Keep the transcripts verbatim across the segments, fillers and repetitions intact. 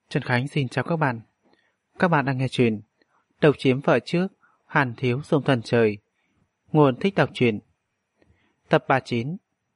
Trần Khánh xin chào các bạn. Các bạn đang nghe chuyện Độc chiếm vợ trước, Hàn thiếu sông thần trời. Nguồn thích đọc truyện. Tập ba mươi chín.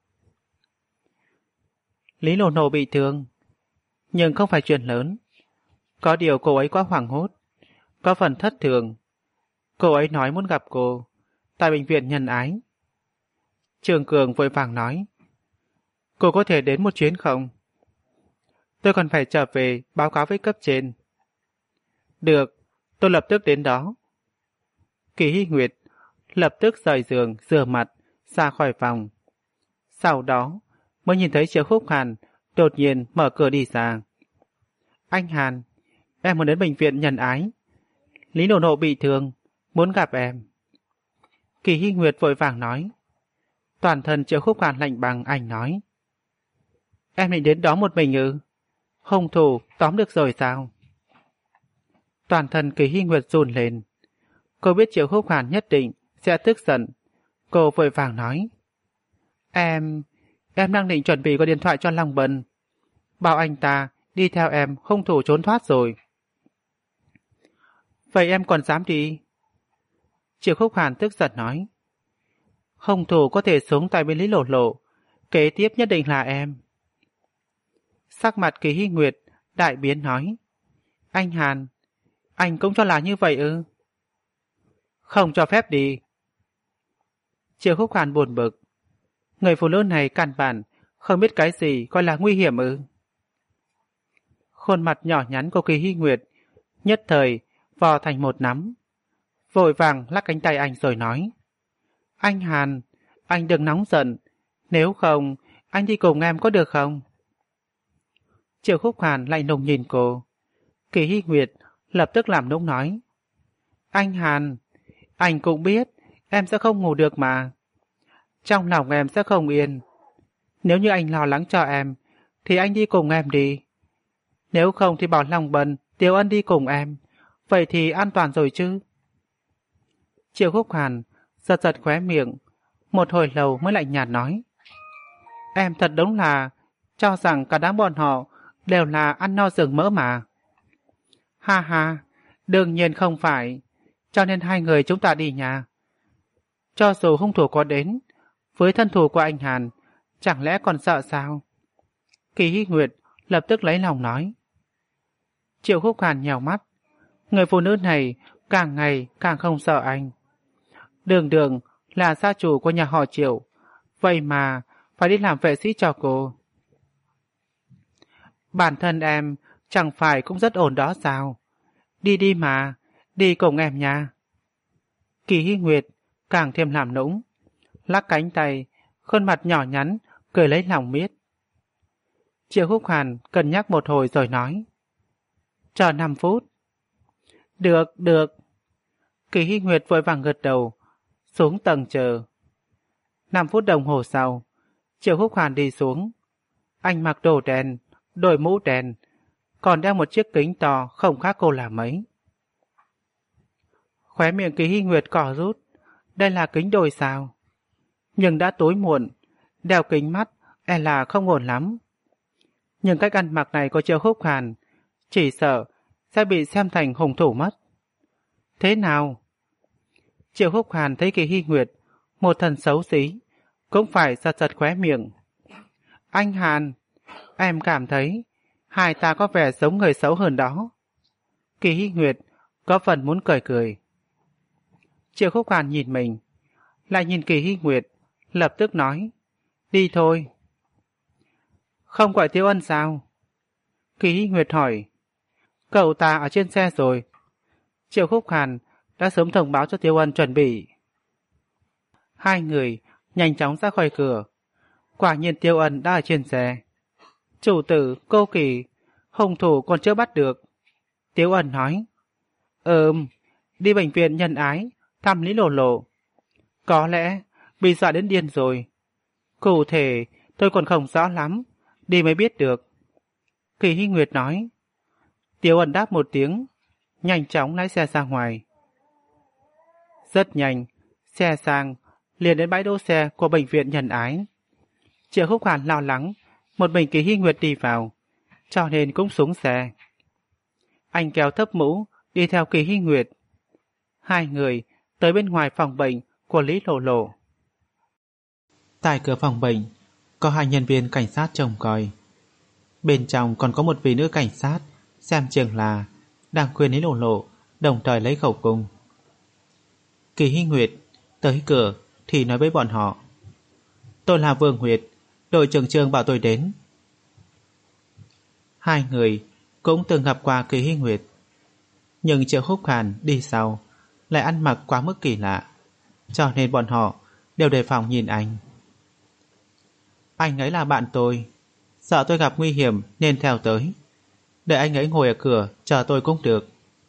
Lý Nổ Nổ bị thương, nhưng không phải chuyện lớn. Có điều cô ấy quá hoảng hốt, có phần thất thường. Cô ấy nói muốn gặp cô tại bệnh viện Nhân Ái. Trường Cường vội vàng nói: cô có thể đến một chuyến không? Tôi còn phải trở về báo cáo với cấp trên. Được, tôi lập tức đến đó. Kỳ Hy Nguyệt lập tức rời giường, rửa mặt, ra khỏi phòng. Sau đó mới nhìn thấy Triệu Khúc Hàn đột nhiên mở cửa đi ra. Anh Hàn, em muốn đến bệnh viện Nhân Ái. Lý Nổ Nổ bị thương, muốn gặp em. Kỳ Hy Nguyệt vội vàng nói. Toàn thân Triệu Khúc Hàn lạnh bằng, anh nói: em định đến đó một mình ư? Hung thủ tóm được rồi sao? Toàn thân Kỳ Hy Nguyệt run lên. Cô biết Triệu Khúc Hàn nhất định sẽ tức giận. Cô vội vàng nói: Em... em đang định chuẩn bị gọi điện thoại cho Long Bân, bảo anh ta đi theo em, hung thủ trốn thoát rồi. Vậy em còn dám đi? Triệu Khúc Hàn tức giận nói: hung thủ có thể xuống tại bên Lý Lộ Lộ, kế tiếp nhất định là em. Sắc mặt Kỳ Hy Nguyệt đại biến nói: anh Hàn, anh cũng cho là như vậy ư? Không cho phép đi. Triệu Khúc Hàn buồn bực. Người phụ nữ này căn bản không biết cái gì gọi là nguy hiểm ư? Khuôn mặt nhỏ nhắn của Kỳ Hy Nguyệt nhất thời vò thành một nắm, vội vàng lắc cánh tay anh rồi nói: anh Hàn, anh đừng nóng giận, nếu không anh đi cùng em có được không? Triệu Khúc Hàn lạnh lùng nhìn cô. Kỳ Hy Nguyệt lập tức làm nũng nói: anh Hàn, anh cũng biết em sẽ không ngủ được mà. Trong lòng em sẽ không yên. Nếu như anh lo lắng cho em thì anh đi cùng em đi. Nếu không thì bảo Long Bân, Tiểu Ân đi cùng em. Vậy thì an toàn rồi chứ? Triệu Khúc Hàn giật giật khóe miệng, một hồi lâu mới lạnh nhạt nói: em thật đúng là cho rằng cả đám bọn họ đều là ăn no rừng mỡ mà. Ha ha, đương nhiên không phải. Cho nên hai người chúng ta đi nhà. Cho dù hung thủ có đến, với thân thủ của anh Hàn, chẳng lẽ còn sợ sao? Kỳ Hy Nguyệt lập tức lấy lòng nói. Triệu Khúc Hàn nhèo mắt. Người phụ nữ này càng ngày càng không sợ anh. Đường đường là gia chủ của nhà họ Triệu, vậy mà phải đi làm vệ sĩ cho cô. Bản thân em chẳng phải cũng rất ổn đó sao? Đi đi mà, đi cùng em nha. Kỳ Hy Nguyệt càng thêm làm nũng, lắc cánh tay, khuôn mặt nhỏ nhắn cười lấy lòng miết. Triệu Khúc Hàn cân nhắc một hồi rồi nói: chờ năm phút. Được, được. Kỳ Hy Nguyệt vội vàng gật đầu, xuống tầng chờ. Năm phút đồng hồ sau, Triệu Khúc Hàn đi xuống. Anh mặc đồ đen, đội mũ đen, còn đeo một chiếc kính to không khác cô là mấy. Khóe miệng Kỳ Hy Nguyệt cỏ rút. Đây là kính đôi sao? Nhưng đã tối muộn, đeo kính mắt e là không ổn lắm. Nhưng cách ăn mặc này của Triệu Khúc Hàn chỉ sợ sẽ bị xem thành hung thủ mất. Thế nào? Triệu Khúc Hàn thấy Kỳ Hy Nguyệt một thần xấu xí, cũng phải giật giật khóe miệng. Anh Hàn, em cảm thấy hai ta có vẻ giống người xấu hơn đó. Kỳ Hy Nguyệt có phần muốn cười cười. Triệu Khúc Hàn nhìn mình, lại nhìn Kỳ Hy Nguyệt, lập tức nói: đi thôi. Không gọi Tiểu Ân sao? Kỳ Hy Nguyệt hỏi. Cậu ta ở trên xe rồi. Triệu Khúc Hàn đã sớm thông báo cho Tiểu Ân chuẩn bị. Hai người nhanh chóng ra khỏi cửa. Quả nhiên Tiểu Ân đã ở trên xe. Chủ tử, cô Kỳ, hung thủ còn chưa bắt được. Tiểu Ân nói: Ừm, đi bệnh viện Nhân Ái thăm Lý Lộ Lộ. Có lẽ bị dọa đến điên rồi. Cụ thể tôi còn không rõ lắm, đi mới biết được. Kỳ Hy Nguyệt nói. Tiểu Ân đáp một tiếng, nhanh chóng lái xe ra ngoài. Rất nhanh, xe sang liền đến bãi đỗ xe của bệnh viện Nhân Ái. Triệu Khúc Hàn lo lắng một mình Kỳ Hy Nguyệt đi vào, cho nên cũng xuống xe. Anh kéo thấp mũ, đi theo Kỳ Hy Nguyệt. Hai người tới bên ngoài phòng bệnh của Lý Lộ Lộ. Tại cửa phòng bệnh có hai nhân viên cảnh sát trông coi. Bên trong còn có một vị nữ cảnh sát xem chừng là đang khuyên Lý Lộ Lộ đồng thời lấy khẩu cung. Kỳ Hy Nguyệt tới cửa thì nói với bọn họ: tôi là Vương Huyệt, đội trưởng Trương bảo tôi đến. Hai người cũng từng gặp qua Kỳ Hy Nguyệt, nhưng Triệu Khúc Hàn đi sau lại ăn mặc quá mức kỳ lạ, cho nên bọn họ đều đề phòng nhìn anh. Anh ấy là bạn tôi, sợ tôi gặp nguy hiểm nên theo tới. Để anh ấy ngồi ở cửa chờ tôi cũng được.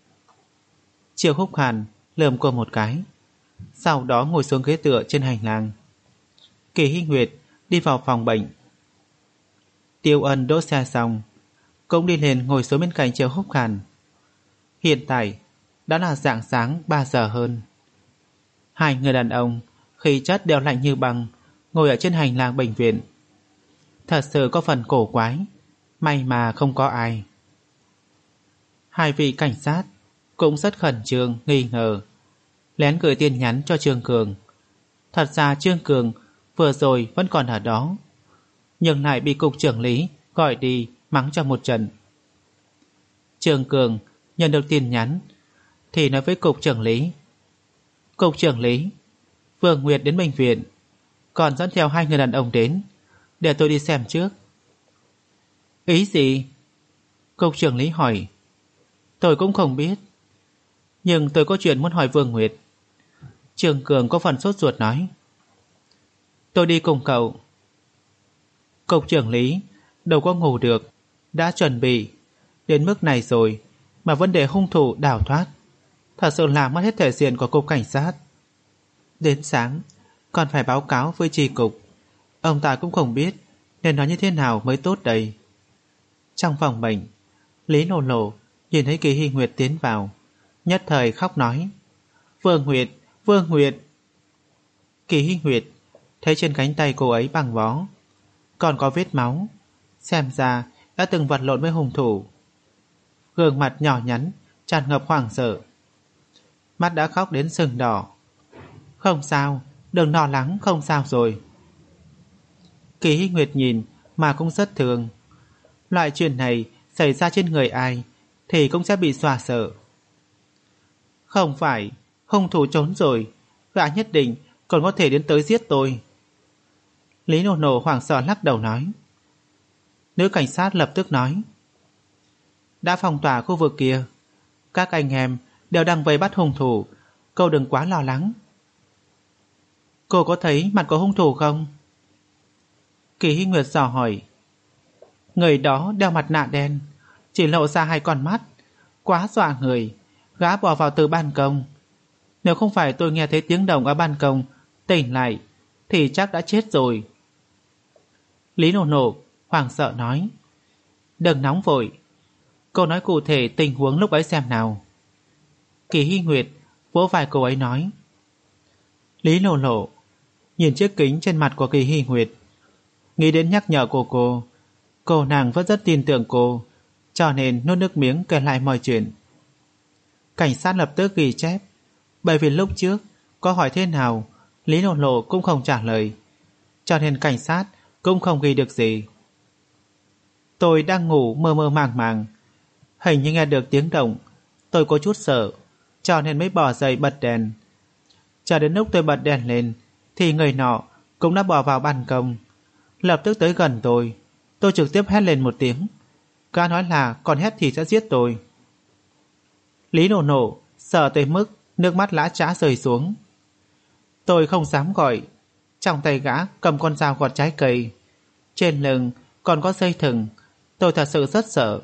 Triệu Khúc Hàn lườm cô một cái, sau đó ngồi xuống ghế tựa trên hành lang. Kỳ Hy Nguyệt đi vào phòng bệnh. Tiêu Ân đỗ xe xong cũng đi lên ngồi xuống bên cạnh Triệu Khúc Hàn. Hiện tại đã là rạng sáng ba giờ hơn. Hai người đàn ông khí chất đều lạnh như băng ngồi ở trên hành lang bệnh viện. Thật sự có phần cổ quái, may mà không có ai. Hai vị cảnh sát cũng rất khẩn trương nghi ngờ, lén gửi tin nhắn cho Trương Cường. Thật ra Trương Cường vừa rồi vẫn còn ở đó, nhưng lại bị cục trưởng Lý gọi đi mắng cho một trận. Trương Cường nhận được tin nhắn thì nói với cục trưởng Lý: cục trưởng Lý, Vương Nguyệt đến bệnh viện, còn dẫn theo hai người đàn ông đến, để tôi đi xem trước. Ý gì? Cục trưởng Lý hỏi. Tôi cũng không biết, nhưng tôi có chuyện muốn hỏi Vương Nguyệt. Trương Cường có phần sốt ruột nói. Tôi đi cùng cậu. Cục trưởng Lý đâu có ngủ được, đã chuẩn bị đến mức này rồi mà vấn đề hung thủ đào thoát, thật sự làm mất hết thể diện của cục cảnh sát. Đến sáng còn phải báo cáo với chi cục, ông ta cũng không biết nên nói như thế nào mới tốt đây. Trong phòng bệnh, Lý Lộ Lộ nhìn thấy Kỳ Hy Nguyệt tiến vào, nhất thời khóc nói: Vương Nguyệt, Vương Nguyệt. Kỳ Hy Nguyệt thấy trên cánh tay cô ấy bằng bó còn có vết máu, xem ra đã từng vật lộn với hung thủ. Gương mặt nhỏ nhắn tràn ngập hoảng sợ, mắt đã khóc đến sưng đỏ. Không sao, đừng lo lắng, không sao rồi. Kỳ Hy Nguyệt nhìn mà cũng rất thương. Loại chuyện này xảy ra trên người ai thì cũng sẽ bị dọa sợ. Không phải, hung thủ trốn rồi, gã nhất định còn có thể đến tới giết tôi. Lý Nổ Nổ hoảng sợ lắc đầu nói. Nữ cảnh sát lập tức nói: đã phong tỏa khu vực kia, các anh em đều đang vây bắt hung thủ, cô đừng quá lo lắng. Cô có thấy mặt của hung thủ không? Kỳ Hy Nguyệt dò hỏi. Người đó đeo mặt nạ đen, chỉ lộ ra hai con mắt, quá dọa người. Gã bò vào từ ban công. Nếu không phải tôi nghe thấy tiếng động ở ban công tỉnh lại thì chắc đã chết rồi. Lý Nổ Nổ hoảng sợ nói. Đừng nóng vội, cô nói cụ thể tình huống lúc ấy xem nào. Kỳ Hy Nguyệt vỗ vai cô ấy nói. Lý Nổ Nổ nhìn chiếc kính trên mặt của Kỳ Hy Nguyệt, nghĩ đến nhắc nhở của cô. Cô nàng vẫn rất tin tưởng cô, cho nên nuốt nước miếng kể lại mọi chuyện. Cảnh sát lập tức ghi chép, bởi vì lúc trước có hỏi thế nào Lý Nổ Nổ cũng không trả lời, cho nên cảnh sát cũng không ghi được gì. Tôi đang ngủ mơ mơ màng màng, hình như nghe được tiếng động. Tôi có chút sợ, cho nên mới bò dậy bật đèn. Cho đến lúc tôi bật đèn lên thì người nọ cũng đã bò vào ban công, lập tức tới gần tôi. Tôi trực tiếp hét lên một tiếng. Gã nói là còn hét thì sẽ giết tôi. Lý Nổ Nổ sợ tới mức nước mắt lã chã rơi xuống. Tôi không dám gọi. Trong tay gã cầm con dao gọt trái cây, trên lưng còn có dây thừng. Tôi thật sự rất sợ.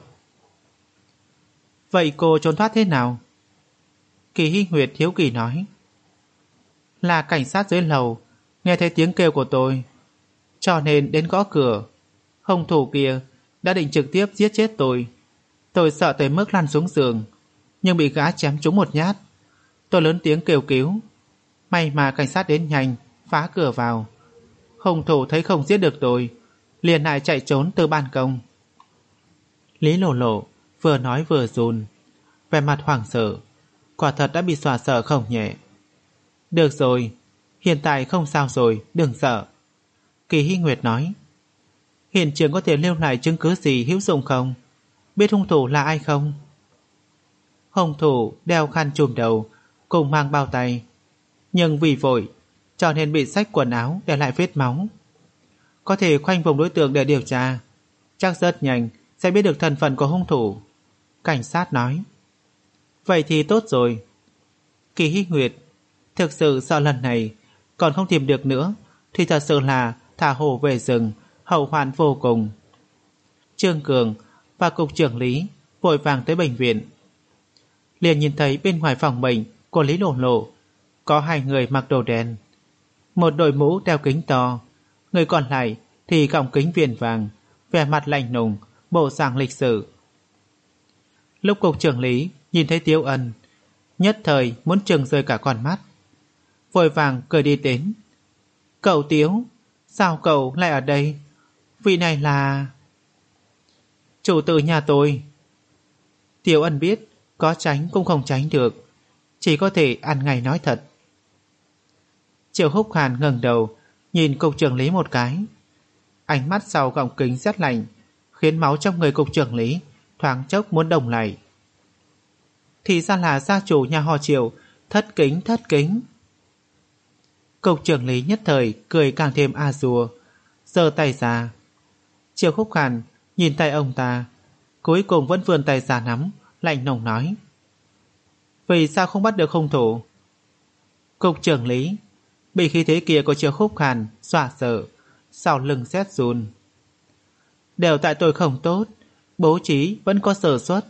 Vậy cô trốn thoát thế nào? Kỳ Hy Nguyệt hiếu kỳ nói. Là cảnh sát dưới lầu nghe thấy tiếng kêu của tôi, cho nên đến gõ cửa. Hung thủ kia đã định trực tiếp giết chết tôi. Tôi sợ tới mức lăn xuống giường, nhưng bị gã chém trúng một nhát. Tôi lớn tiếng kêu cứu. May mà cảnh sát đến nhanh, phá cửa vào. Hung thủ thấy không giết được tôi, liền lại chạy trốn từ ban công. Lý Lộ Lộ vừa nói vừa run, vẻ mặt hoảng sợ, quả thật đã bị dọa sợ không nhẹ. Được rồi, hiện tại không sao rồi, đừng sợ. Kỳ Hy Nguyệt nói. Hiện trường có thể lưu lại chứng cứ gì hữu dụng không? Biết hung thủ là ai không? Hung thủ đeo khăn trùm đầu, cùng mang bao tay, nhưng vì vội cho nên bị xách quần áo để lại vết máu. Có thể khoanh vùng đối tượng để điều tra, chắc rất nhanh sẽ biết được thân phận của hung thủ. Cảnh sát nói. Vậy thì tốt rồi. Kỳ Hy Nguyệt thực sự sợ lần này còn không tìm được nữa thì thật sự là thả hổ về rừng, hậu hoạn vô cùng. Trương Cường và cục trưởng Lý vội vàng tới bệnh viện. Liền nhìn thấy bên ngoài phòng bệnh của Lý Lộ Lộ có hai người mặc đồ đen, một đội mũ đeo kính to, người còn lại thì gọng kính viền vàng, vẻ mặt lạnh lùng, bộ dạng lịch sự. Lúc cục trưởng Lý nhìn thấy Tiếu Ân, nhất thời muốn trừng rơi cả con mắt, vội vàng cười đi đến. Cậu Tiếu, sao cậu lại ở đây? Vị này là... chủ tử nhà tôi. Tiếu Ân biết có tránh cũng không tránh được, chỉ có thể ăn ngay nói thật. Triệu Húc Hàn ngẩng đầu nhìn cục trưởng Lý một cái, ánh mắt sau gọng kính rất lạnh, khiến máu trong người cục trưởng Lý thoáng chốc muốn đồng lại. Thì ra là gia chủ nhà họ Triệu, thất kính thất kính. Cục trưởng Lý nhất thời cười càng thêm a dùa, giơ tay ra. Triệu Húc Hàn nhìn tay ông ta, cuối cùng vẫn vươn tay ra nắm, lạnh lùng nói. Vì sao không bắt được hung thủ? Cục trưởng Lý bị khí thế kia của Triệu Húc Hàn dọa sợ, sau lưng rét run. Đều tại tôi không tốt, bố trí vẫn có sơ suất.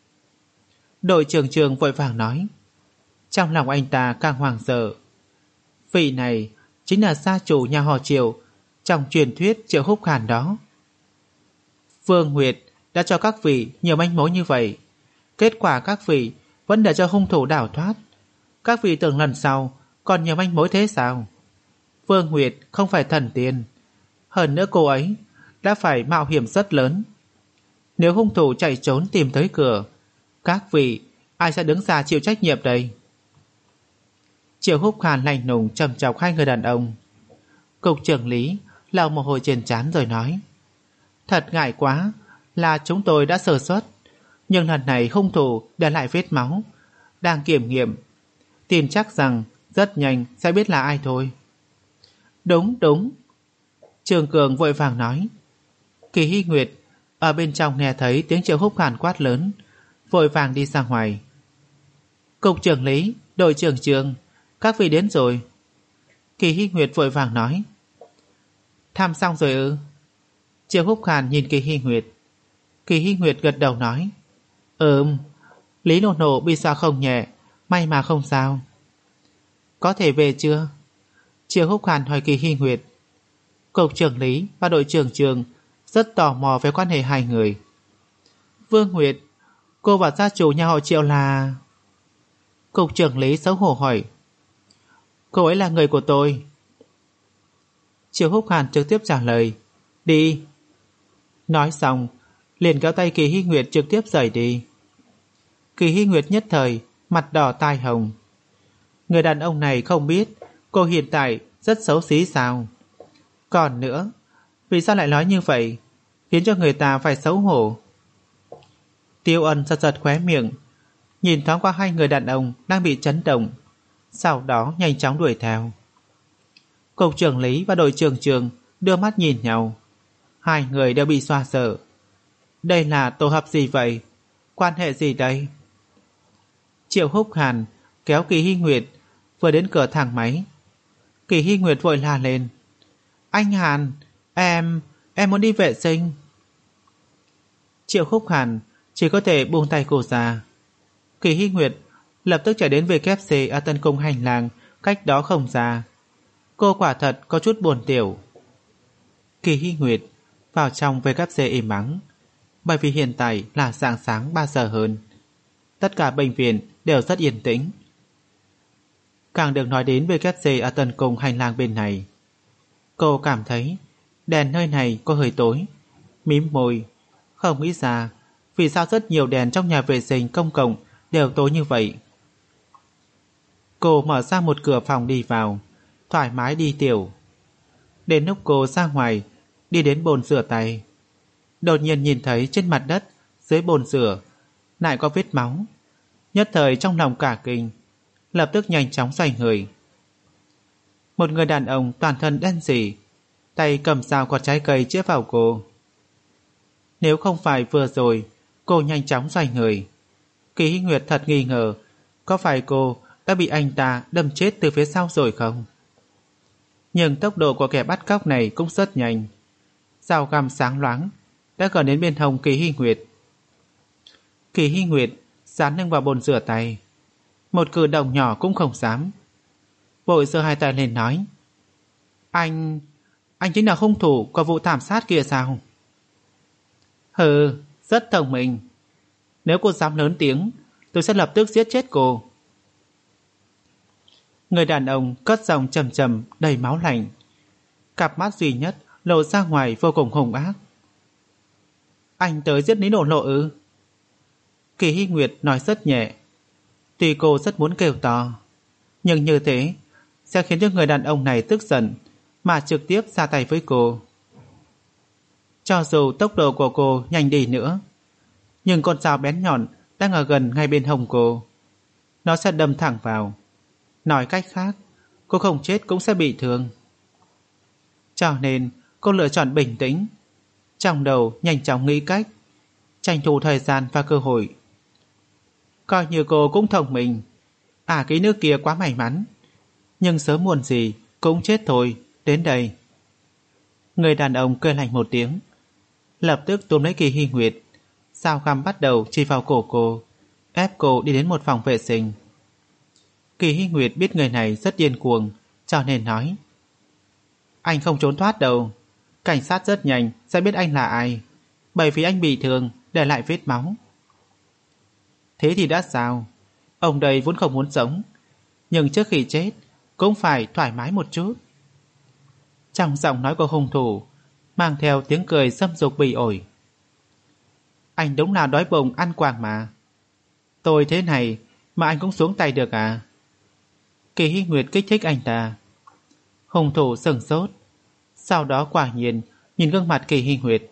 Đội trưởng Trường vội vàng nói. Trong lòng anh ta càng hoảng sợ. Vị này chính là gia chủ nhà họ Triệu trong truyền thuyết Triệu Húc Hàn đó. Vương Nguyệt đã cho các vị nhiều manh mối như vậy, kết quả các vị vẫn để cho hung thủ đảo thoát. Các vị tưởng lần sau còn nhiều manh mối thế sao? Vương Nguyệt không phải thần tiên, hơn nữa cô ấy đã phải mạo hiểm rất lớn. Nếu hung thủ chạy trốn tìm tới cửa, các vị ai sẽ đứng ra chịu trách nhiệm đây? Triệu Húc Hàn lạnh lùng trầm chọc hai người đàn ông. Cục trưởng Lý lau mồ hôi trên trán rồi nói. Thật ngại quá là chúng tôi đã sơ suất, nhưng lần này hung thủ để lại vết máu, đang kiểm nghiệm, tin chắc rằng rất nhanh sẽ biết là ai thôi. Đúng đúng. Trường Cường vội vàng nói. Kỳ Hy Nguyệt ở bên trong nghe thấy tiếng Triệu Húc Hàn quát lớn, vội vàng đi ra ngoài. Cục trưởng Lý, đội trưởng Trường, các vị đến rồi. Kỳ Hy Nguyệt vội vàng nói. Thăm xong rồi ư? Triệu Húc Hàn nhìn Kỳ Hy Nguyệt. Kỳ Hy Nguyệt gật đầu nói. Ừm, Lý Nổ Nổ bị sao không nhẹ, may mà không sao. Có thể về chưa? Triệu Húc Hàn hỏi Kỳ Hy Nguyệt. Cục trưởng Lý và đội trưởng Trường rất tò mò về quan hệ hai người. Vương Nguyệt, cô và gia chủ nhà họ Triệu là... Cục trưởng Lý xấu hổ hỏi. Cô ấy là người của tôi. Triệu Húc Hàn trực tiếp trả lời. Đi. Nói xong liền kéo tay Kỳ Hy Nguyệt trực tiếp rời đi. Kỳ Hy Nguyệt nhất thời mặt đỏ tai hồng. Người đàn ông này không biết cô hiện tại rất xấu xí sao? Còn nữa, vì sao lại nói như vậy, khiến cho người ta phải xấu hổ? Tiêu Ân giật giật khóe miệng, nhìn thoáng qua hai người đàn ông đang bị chấn động, sau đó nhanh chóng đuổi theo. Cục trưởng Lý và đội trưởng Trường đưa mắt nhìn nhau, hai người đều bị xoa sợ. Đây là tổ hợp gì vậy? Quan hệ gì đây? Triệu Húc Hàn kéo Kỳ Hy Nguyệt vừa đến cửa thang máy. Kỳ Hy Nguyệt vội la lên. Anh Hàn, em, em muốn đi vệ sinh. Triệu Húc Hàn chỉ có thể buông tay cô ra. Kỳ Hy Nguyệt lập tức chạy đến vê kép xê ở Tân Cung hành lang cách đó không xa. Cô quả thật có chút buồn tiểu. Kỳ Hy Nguyệt vào trong vê kép xê im ắng, bởi vì hiện tại là sáng sáng ba giờ hơn. Tất cả bệnh viện đều rất yên tĩnh. Càng được nói đến vê kép xê ở Tân Cung hành lang bên này, cô cảm thấy đèn nơi này có hơi tối, mím môi, không nghĩ ra vì sao rất nhiều đèn trong nhà vệ sinh công cộng đều tối như vậy. Cô mở ra một cửa phòng đi vào, thoải mái đi tiểu. Đến lúc cô ra ngoài, đi đến bồn rửa tay, đột nhiên nhìn thấy trên mặt đất dưới bồn rửa lại có vết máu. Nhất thời trong lòng cả kinh, lập tức nhanh chóng xoay người. Một người đàn ông toàn thân đen sì, tay cầm dao quạt trái cây chĩa vào cô. Nếu không phải vừa rồi cô nhanh chóng xoay người, Kỳ Hy Nguyệt thật nghi ngờ có phải cô đã bị anh ta đâm chết từ phía sau rồi không. Nhưng tốc độ của kẻ bắt cóc này cũng rất nhanh, dao găm sáng loáng đã gần đến bên hông Kỳ Hy Nguyệt. Kỳ Hy Nguyệt dán lưng vào bồn rửa tay, một cử động nhỏ cũng không dám, vội giơ hai tay lên nói: Anh... anh chính là hung thủ của vụ thảm sát kia sao? Hừ, rất thông minh. Nếu cô dám lớn tiếng, tôi sẽ lập tức giết chết cô. Người đàn ông cất giọng trầm trầm đầy máu lạnh, cặp mắt duy nhất lộ ra ngoài vô cùng hung ác. Anh tới giết Lý Lộ Lộ ư? Kỳ Hy Nguyệt nói rất nhẹ. Tuy cô rất muốn kêu to, nhưng như thế sẽ khiến cho người đàn ông này tức giận mà trực tiếp ra tay với cô. Cho dù tốc độ của cô nhanh đi nữa, nhưng con dao bén nhọn đang ở gần ngay bên hông cô, nó sẽ đâm thẳng vào. Nói cách khác, cô không chết cũng sẽ bị thương. Cho nên cô lựa chọn bình tĩnh, trong đầu nhanh chóng nghĩ cách tranh thủ thời gian và cơ hội. Coi như cô cũng thông minh. À, cái nước kia quá may mắn, nhưng sớm muộn gì cũng chết thôi. Đến đây. Người đàn ông cười lạnh một tiếng, lập tức túm lấy Kỳ Hy Nguyệt, dao găm bắt đầu chỉ vào cổ cô, ép cô đi đến một phòng vệ sinh. Kỳ Hy Nguyệt biết người này rất điên cuồng, cho nên nói: Anh không trốn thoát đâu. Cảnh sát rất nhanh sẽ biết anh là ai, bởi vì anh bị thương để lại vết máu. Thế thì đã sao? Ông đây vốn không muốn sống, nhưng trước khi chết cũng phải thoải mái một chút. Trong giọng nói của hung thủ mang theo tiếng cười xâm dục bỉ ổi. Anh đúng là đói bụng ăn quàng mà. Tôi thế này mà anh cũng xuống tay được à? Kỳ Hy Nguyệt kích thích anh ta. Hung thủ sửng sốt, sau đó quả nhiên nhìn gương mặt Kỳ Hy Nguyệt.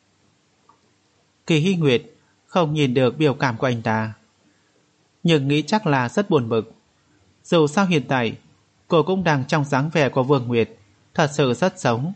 Kỳ Hy Nguyệt không nhìn được biểu cảm của anh ta, nhưng nghĩ chắc là rất buồn bực. Dù sao hiện tại cô cũng đang trong dáng vẻ của Vương Nguyệt, thật sự rất sống.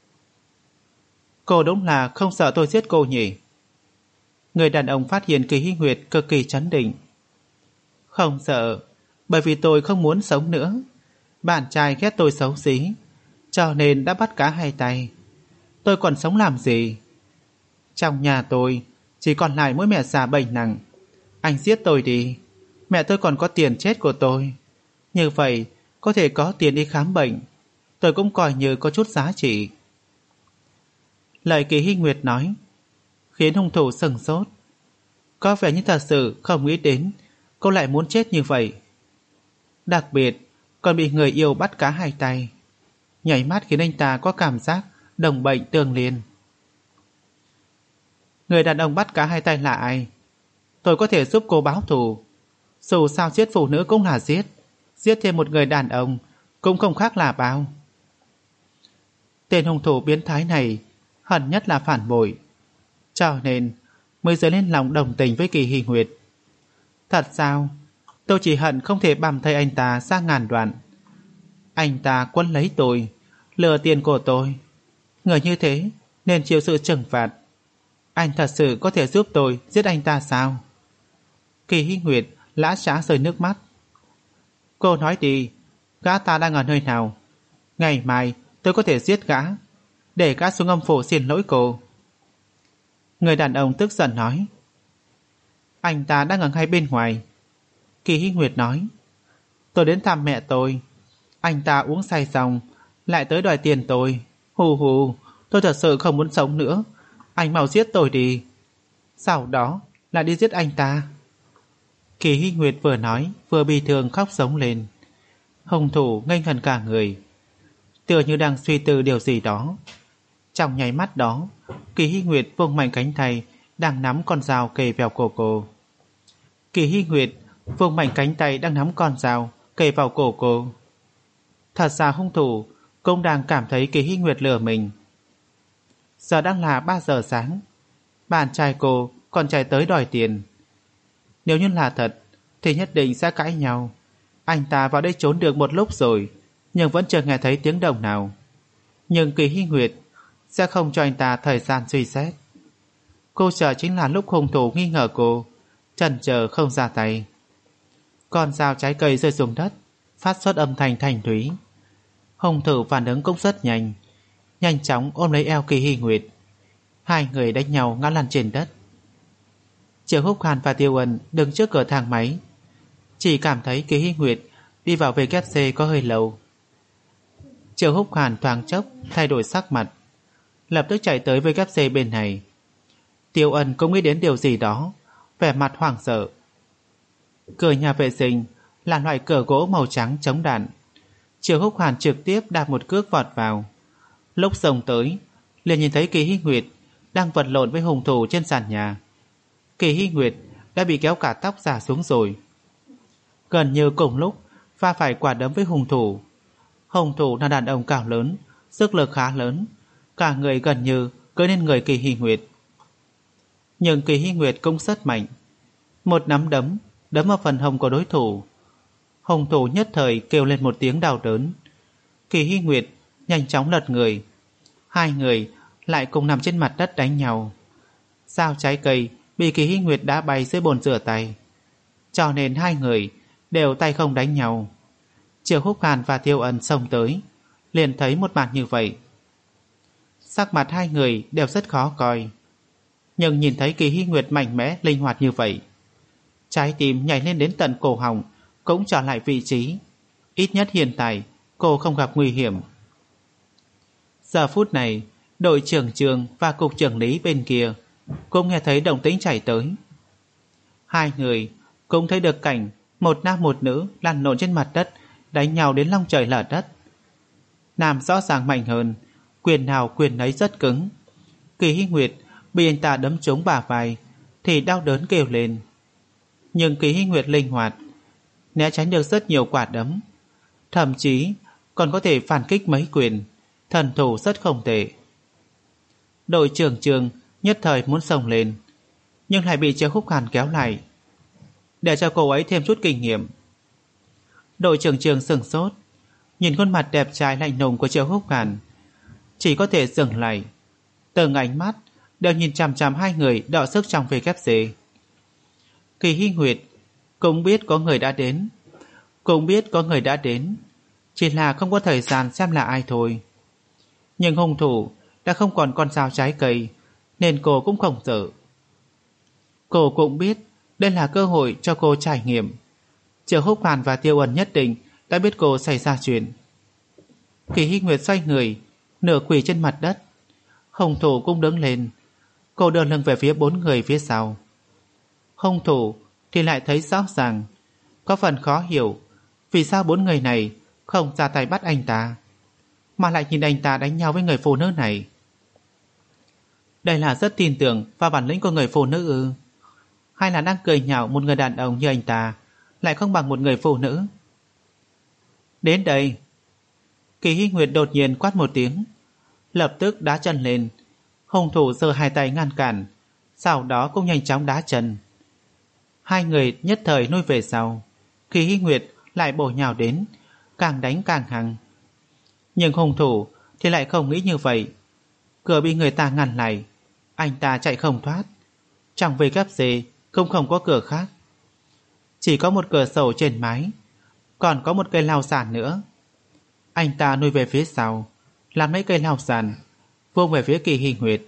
Cô đúng là không sợ tôi giết cô nhỉ? Người đàn ông phát hiện Kỳ Hy Nguyệt cực kỳ trấn định. Không sợ, bởi vì tôi không muốn sống nữa. Bạn trai ghét tôi xấu xí, cho nên đã bắt cá hai tay. Tôi còn sống làm gì? Trong nhà tôi chỉ còn lại mỗi mẹ già bệnh nặng. Anh giết tôi đi, mẹ tôi còn có tiền chết của tôi. Như vậy có thể có tiền đi khám bệnh, tôi cũng coi như có chút giá trị. Lời Kỳ Hy Nguyệt nói khiến hung thủ sửng sốt, có vẻ như thật sự không nghĩ đến cô lại muốn chết như vậy. Đặc biệt còn bị người yêu bắt cá hai tay, nhảy mắt khiến anh ta có cảm giác đồng bệnh tương liên. Người đàn ông bắt cá hai tay là ai? Tôi có thể giúp cô báo thù. Dù sao giết phụ nữ cũng là giết, giết thêm một người đàn ông cũng không khác là bao. Tên hung thủ biến thái này hận nhất là phản bội, cho nên mới dấy lên lòng đồng tình với Kỳ Hy Nguyệt. Thật sao? Tôi chỉ hận không thể băm thây anh ta ra ngàn đoạn. Anh ta quấn lấy tôi, lừa tiền của tôi. Người như thế nên chịu sự trừng phạt. Anh thật sự có thể giúp tôi giết anh ta sao? Kỳ Hy Nguyệt lã chã rơi nước mắt. Cô nói đi, gã ta đang ở nơi nào? Ngày mai tôi có thể giết gã, để gã xuống âm phủ xin lỗi cô. Người đàn ông tức giận nói. Anh ta đang ở ngay bên ngoài. Kỳ Hy Nguyệt nói. Tôi đến thăm mẹ tôi. Anh ta uống say xong lại tới đòi tiền tôi. Hù hù, tôi thật sự không muốn sống nữa. Anh mau giết tôi đi. Sau đó lại đi giết anh ta. Kỳ Hy Nguyệt vừa nói vừa bi thương khóc sống lên. Hung thủ ngây ngẩn cả người, tựa như đang suy tư điều gì đó. Trong nháy mắt đó, Kỳ Hy Nguyệt vung mạnh cánh tay đang nắm con dao kề vào cổ cô. Kỳ Hy Nguyệt vùng mảnh cánh tay đang nắm con dao kề vào cổ cô. Thật ra hung thủ cũng đang cảm thấy Kỳ Hy Nguyệt lừa mình. Giờ đang là ba giờ sáng, bạn trai cô còn chạy tới đòi tiền. Nếu như là thật thì nhất định sẽ cãi nhau. Anh ta vào đây trốn được một lúc rồi, nhưng vẫn chưa nghe thấy tiếng động nào. Nhưng Kỳ Hy Nguyệt sẽ không cho anh ta thời gian suy xét. Cô sợ chính là lúc hung thủ nghi ngờ cô, chần chờ không ra tay. Con dao trái cây rơi xuống đất, phát xuất âm thanh thanh thúy. Hung thủ phản ứng cũng rất nhanh, nhanh chóng ôm lấy eo Kỳ Hy Nguyệt. Hai người đánh nhau ngã lăn trên đất. Triệu Húc Hàn và Tiêu Ân đứng trước cửa thang máy, chỉ cảm thấy Kỳ Hy Nguyệt đi vào vê kép xê có hơi lâu. Triệu Húc Hàn thoáng chốc thay đổi sắc mặt, lập tức chạy tới vê kép xê bên này. Tiêu Ân cũng nghĩ đến điều gì đó, vẻ mặt hoảng sợ. Cửa nhà vệ sinh là loại cửa gỗ màu trắng chống đạn. Triệu Húc Hàn trực tiếp đạp một cước vọt vào. Lúc xông tới, liền nhìn thấy Kỳ Hy Nguyệt đang vật lộn với hung thủ trên sàn nhà. Kỳ Hy Nguyệt đã bị kéo cả tóc giả xuống rồi. Gần như cùng lúc va phải quả đấm với hung thủ. Hung thủ là đàn ông cao lớn, sức lực khá lớn, cả người gần như cưỡi lên người Kỳ Hy Nguyệt. Nhưng Kỳ Hy Nguyệt cũng rất mạnh. Một nắm đấm đấm vào phần hông của đối thủ. Hung thủ nhất thời kêu lên một tiếng đau đớn. Kỳ Hy Nguyệt nhanh chóng lật người. Hai người lại cùng nằm trên mặt đất đánh nhau. Dao trái cây bị Kỳ Hy Nguyệt đá bay dưới bồn rửa tay, cho nên hai người đều tay không đánh nhau. Triệu Húc Hàn và Tiêu Ân xông tới, liền thấy một màn như vậy. Sắc mặt hai người đều rất khó coi, nhưng nhìn thấy Kỳ Hy Nguyệt mạnh mẽ linh hoạt như vậy, trái tim nhảy lên đến tận cổ họng cũng trở lại vị trí. Ít nhất hiện tại cô không gặp nguy hiểm. Giờ phút này, đội trưởng Trường và cục trưởng lý bên kia cũng nghe thấy động tĩnh chạy tới. Hai người cũng thấy được cảnh một nam một nữ lăn lộn trên mặt đất, đánh nhau đến long trời lở đất. Nam rõ ràng mạnh hơn, quyền nào quyền nấy rất cứng. Kỳ Hy Nguyệt bị anh ta đấm trúng bả vai thì đau đớn kêu lên. Nhưng Kỳ Hy Nguyệt linh hoạt, né tránh được rất nhiều quả đấm, thậm chí còn có thể phản kích mấy quyền, thần thủ rất không tệ. Đội trưởng Trường nhất thời muốn xông lên, nhưng lại bị Triệu Húc Hàn kéo lại, để cho cô ấy thêm chút kinh nghiệm. Đội trưởng Trường sửng sốt, nhìn khuôn mặt đẹp trai lạnh lùng của Triệu Húc Hàn, chỉ có thể dừng lại. Từng ánh mắt đều nhìn chằm chằm hai người đọ sức trong vê kép xê. Kỳ Hy Nguyệt cũng biết có người đã đến, cũng biết có người đã đến, chỉ là không có thời gian xem là ai thôi. Nhưng hung thủ đã không còn con dao trái cây, nên cô cũng không sợ. Cô cũng biết đây là cơ hội cho cô trải nghiệm. Triệu Húc Hàn và Tiêu Ân nhất định đã biết cô xảy ra chuyện. Kỳ Hy Nguyệt xoay người, nửa quỳ trên mặt đất. Hung thủ cũng đứng lên. Cô đưa lưng về phía bốn người phía sau. Hung thủ thì lại thấy rõ ràng, có phần khó hiểu vì sao bốn người này không ra tay bắt anh ta, mà lại nhìn anh ta đánh nhau với người phụ nữ này. Đây là rất tin tưởng vào bản lĩnh của người phụ nữ ư? Hay là đang cười nhạo một người đàn ông như anh ta lại không bằng một người phụ nữ? Đến đây! Kỳ Hy Nguyệt đột nhiên quát một tiếng, lập tức đá chân lên. Hung thủ giơ hai tay ngăn cản, sau đó cũng nhanh chóng đá chân. Hai người nhất thời lui về sau. Kỳ Hy Nguyệt lại bổ nhào đến, càng đánh càng hăng. Nhưng hung thủ thì lại không nghĩ như vậy. Cửa bị người ta ngăn lại, anh ta chạy không thoát. Trong vê kép xê cũng không có cửa khác, chỉ có một cửa sổ trên mái, còn có một cây lao sàn nữa. Anh ta nuôi về phía sau, làm mấy cây lao sàn vung về phía Kỳ Hy Nguyệt.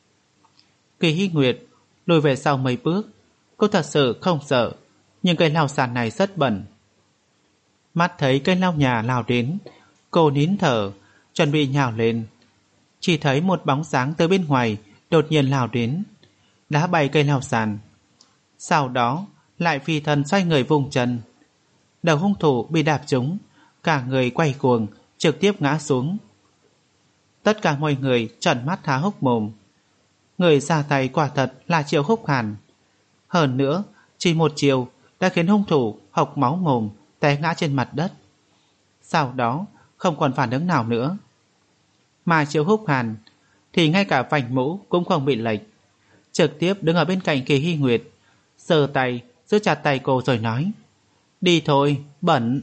Kỳ Hy Nguyệt lùi về sau mấy bước. Cô thật sự không sợ, nhưng cây lao sàn này rất bẩn. Mắt thấy cây lao nhà lao đến, cô nín thở, chuẩn bị nhào lên. Chỉ thấy một bóng dáng từ bên ngoài đột nhiên lao đến, đá bay cây lao sàn. Sau đó lại phi thân xoay người vùng chân. Đầu hung thủ bị đạp trúng, cả người quay cuồng, trực tiếp ngã xuống. Tất cả mọi người trợn mắt há hốc mồm. Người ra tay quả thật là Triệu Húc Hàn. Hơn nữa, chỉ một chiều đã khiến hung thủ hộc máu mồm té ngã trên mặt đất. Sau đó không còn phản ứng nào nữa. Mà Triệu Húc Hàn thì ngay cả vành mũ cũng không bị lệch, trực tiếp đứng ở bên cạnh Kỳ Hy Nguyệt, giơ tay giữ chặt tay cô rồi nói: "Đi thôi, bẩn."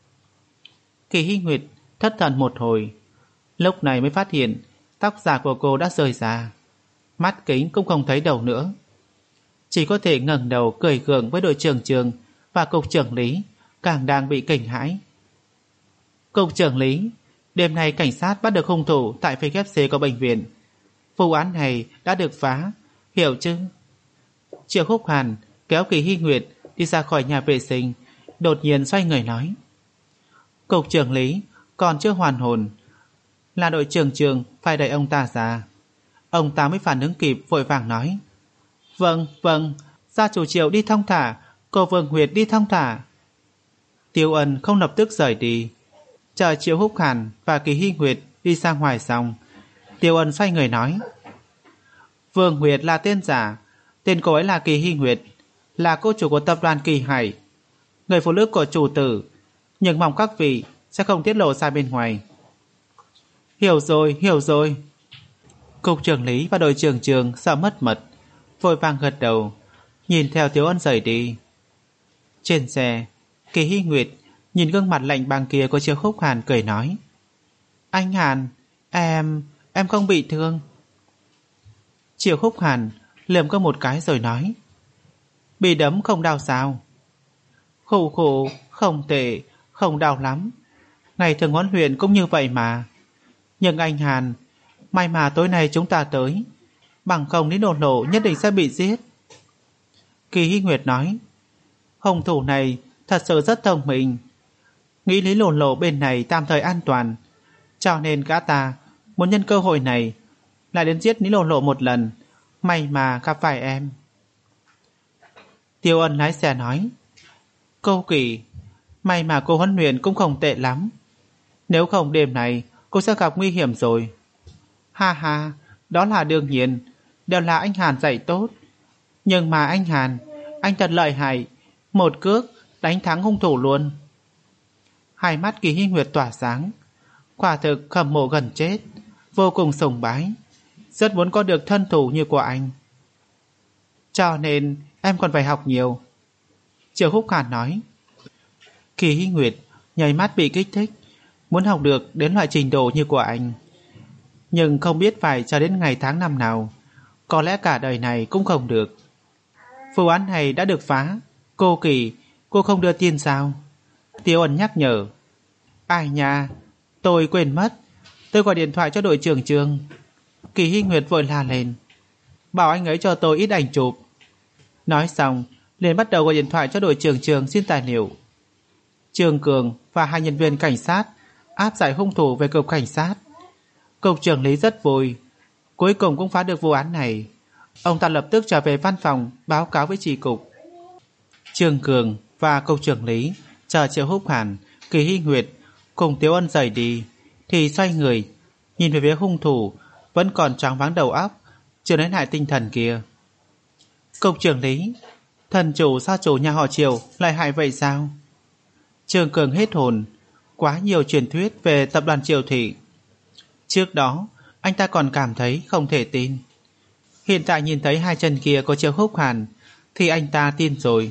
Kỳ Hy Nguyệt thất thần một hồi, lúc này mới phát hiện tóc giả của cô đã rơi ra, mắt kính cũng không thấy đầu nữa, chỉ có thể ngẩng đầu cười gượng với đội trưởng Trường và cục trưởng Lý, càng đang bị kinh hãi. "Cục trưởng Lý, đêm nay cảnh sát bắt được hung thủ tại pê ép xê của bệnh viện. Vụ án này đã được phá, hiểu chứ?" Triệu Húc Hàn kéo Kỳ Hy Nguyệt đi ra khỏi nhà vệ sinh, đột nhiên xoay người nói: "Cục trưởng Lý còn chưa hoàn hồn, là đội trưởng Trường phải đẩy ông ta ra." Ông ta mới phản ứng kịp, vội vàng nói: "Vâng, vâng, gia chủ Triệu đi thong thả, cô Vương Nguyệt đi thong thả." Tiêu Ân không lập tức rời đi, chờ Triệu Húc Hàn và Kỳ Hy Nguyệt đi ra ngoài xong, Tiêu Ân xoay người nói: "Vương Nguyệt là tên giả, tên cô ấy là Kỳ Hy Nguyệt, là cô chủ của tập đoàn Kỳ Hải, người phụ nữ của chủ tử, nhưng mong các vị sẽ không tiết lộ ra bên ngoài." "Hiểu rồi, hiểu rồi." Cục trưởng Lý và đội trưởng Trường sợ mất mật, vội vàng gật đầu, nhìn theo Tiêu Ân rời đi. Trên xe, Kỳ Hy Nguyệt nhìn gương mặt lạnh băng kia của Triệu Húc Hàn, cười nói: "Anh Hàn, em, em không bị thương." Triệu Húc Hàn lườm cô một cái rồi nói: "Bị đấm không đau sao?" "Khổ khổ, không tệ, không đau lắm. Ngày thường huấn luyện cũng như vậy mà. Nhưng anh Hàn, may mà tối nay chúng ta tới, bằng không Lý Lộ Lộ nhất định sẽ bị giết." Kỳ Hy Nguyệt nói: "Hung thủ này thật sự rất thông minh, nghĩ Lý Lộ Lộ bên này tạm thời an toàn, cho nên gã ta muốn nhân cơ hội này lại đến giết Lý Lộ Lộ một lần. May mà gặp phải em." Tiêu Ân lái xe nói: "Cô Kỳ, may mà cô huấn luyện cũng không tệ lắm, nếu không đêm này cô sẽ gặp nguy hiểm rồi." "Ha ha, đó là đương nhiên, đều là anh Hàn dạy tốt. Nhưng mà anh Hàn, anh thật lợi hại, một cước đánh thắng hung thủ luôn." Hai mắt Kỳ Hy Nguyệt tỏa sáng, quả thực hâm mộ gần chết, vô cùng sùng bái, rất muốn có được thân thủ như của anh. "Cho nên em còn phải học nhiều." Triệu Húc Hàn nói. Kỳ Hy Nguyệt nháy mắt bị kích thích, muốn học được đến loại trình độ như của anh, nhưng không biết phải chờ đến ngày tháng năm nào, có lẽ cả đời này cũng không được. Vụ án này đã được phá, cô Kỳ, cô không đưa tin sao?" Tiêu Ân nhắc nhở. "Ai nha, tôi quên mất, tôi gọi điện thoại cho đội trưởng Trường." Kỳ Hy Nguyệt vội la lên: "Bảo anh ấy cho tôi ít ảnh chụp." Nói xong liền bắt đầu gọi điện thoại cho đội trưởng Trường xin tài liệu. Trường Cường và hai nhân viên cảnh sát áp giải hung thủ về cục cảnh sát. Cục trưởng Lý rất vui, cuối cùng cũng phá được vụ án này. Ông ta lập tức trở về văn phòng báo cáo với chi cục. Trường Cường và cục trưởng Lý chờ Triệu Húc Hàn, Kỳ Hy Nguyệt cùng Tiếu Ân rời đi thì xoay người nhìn về phía hung thủ vẫn còn choáng váng đầu óc, chưa lấy lại tinh thần kia. "Cục trưởng Lý, thần chủ gia chủ nhà họ Triệu lại hại vậy sao?" Trường Cường hết hồn, quá nhiều truyền thuyết về tập đoàn Triệu Thị. Trước đó anh ta còn cảm thấy không thể tin, hiện tại nhìn thấy hai chân kia của Triệu Húc Hàn thì anh ta tin rồi.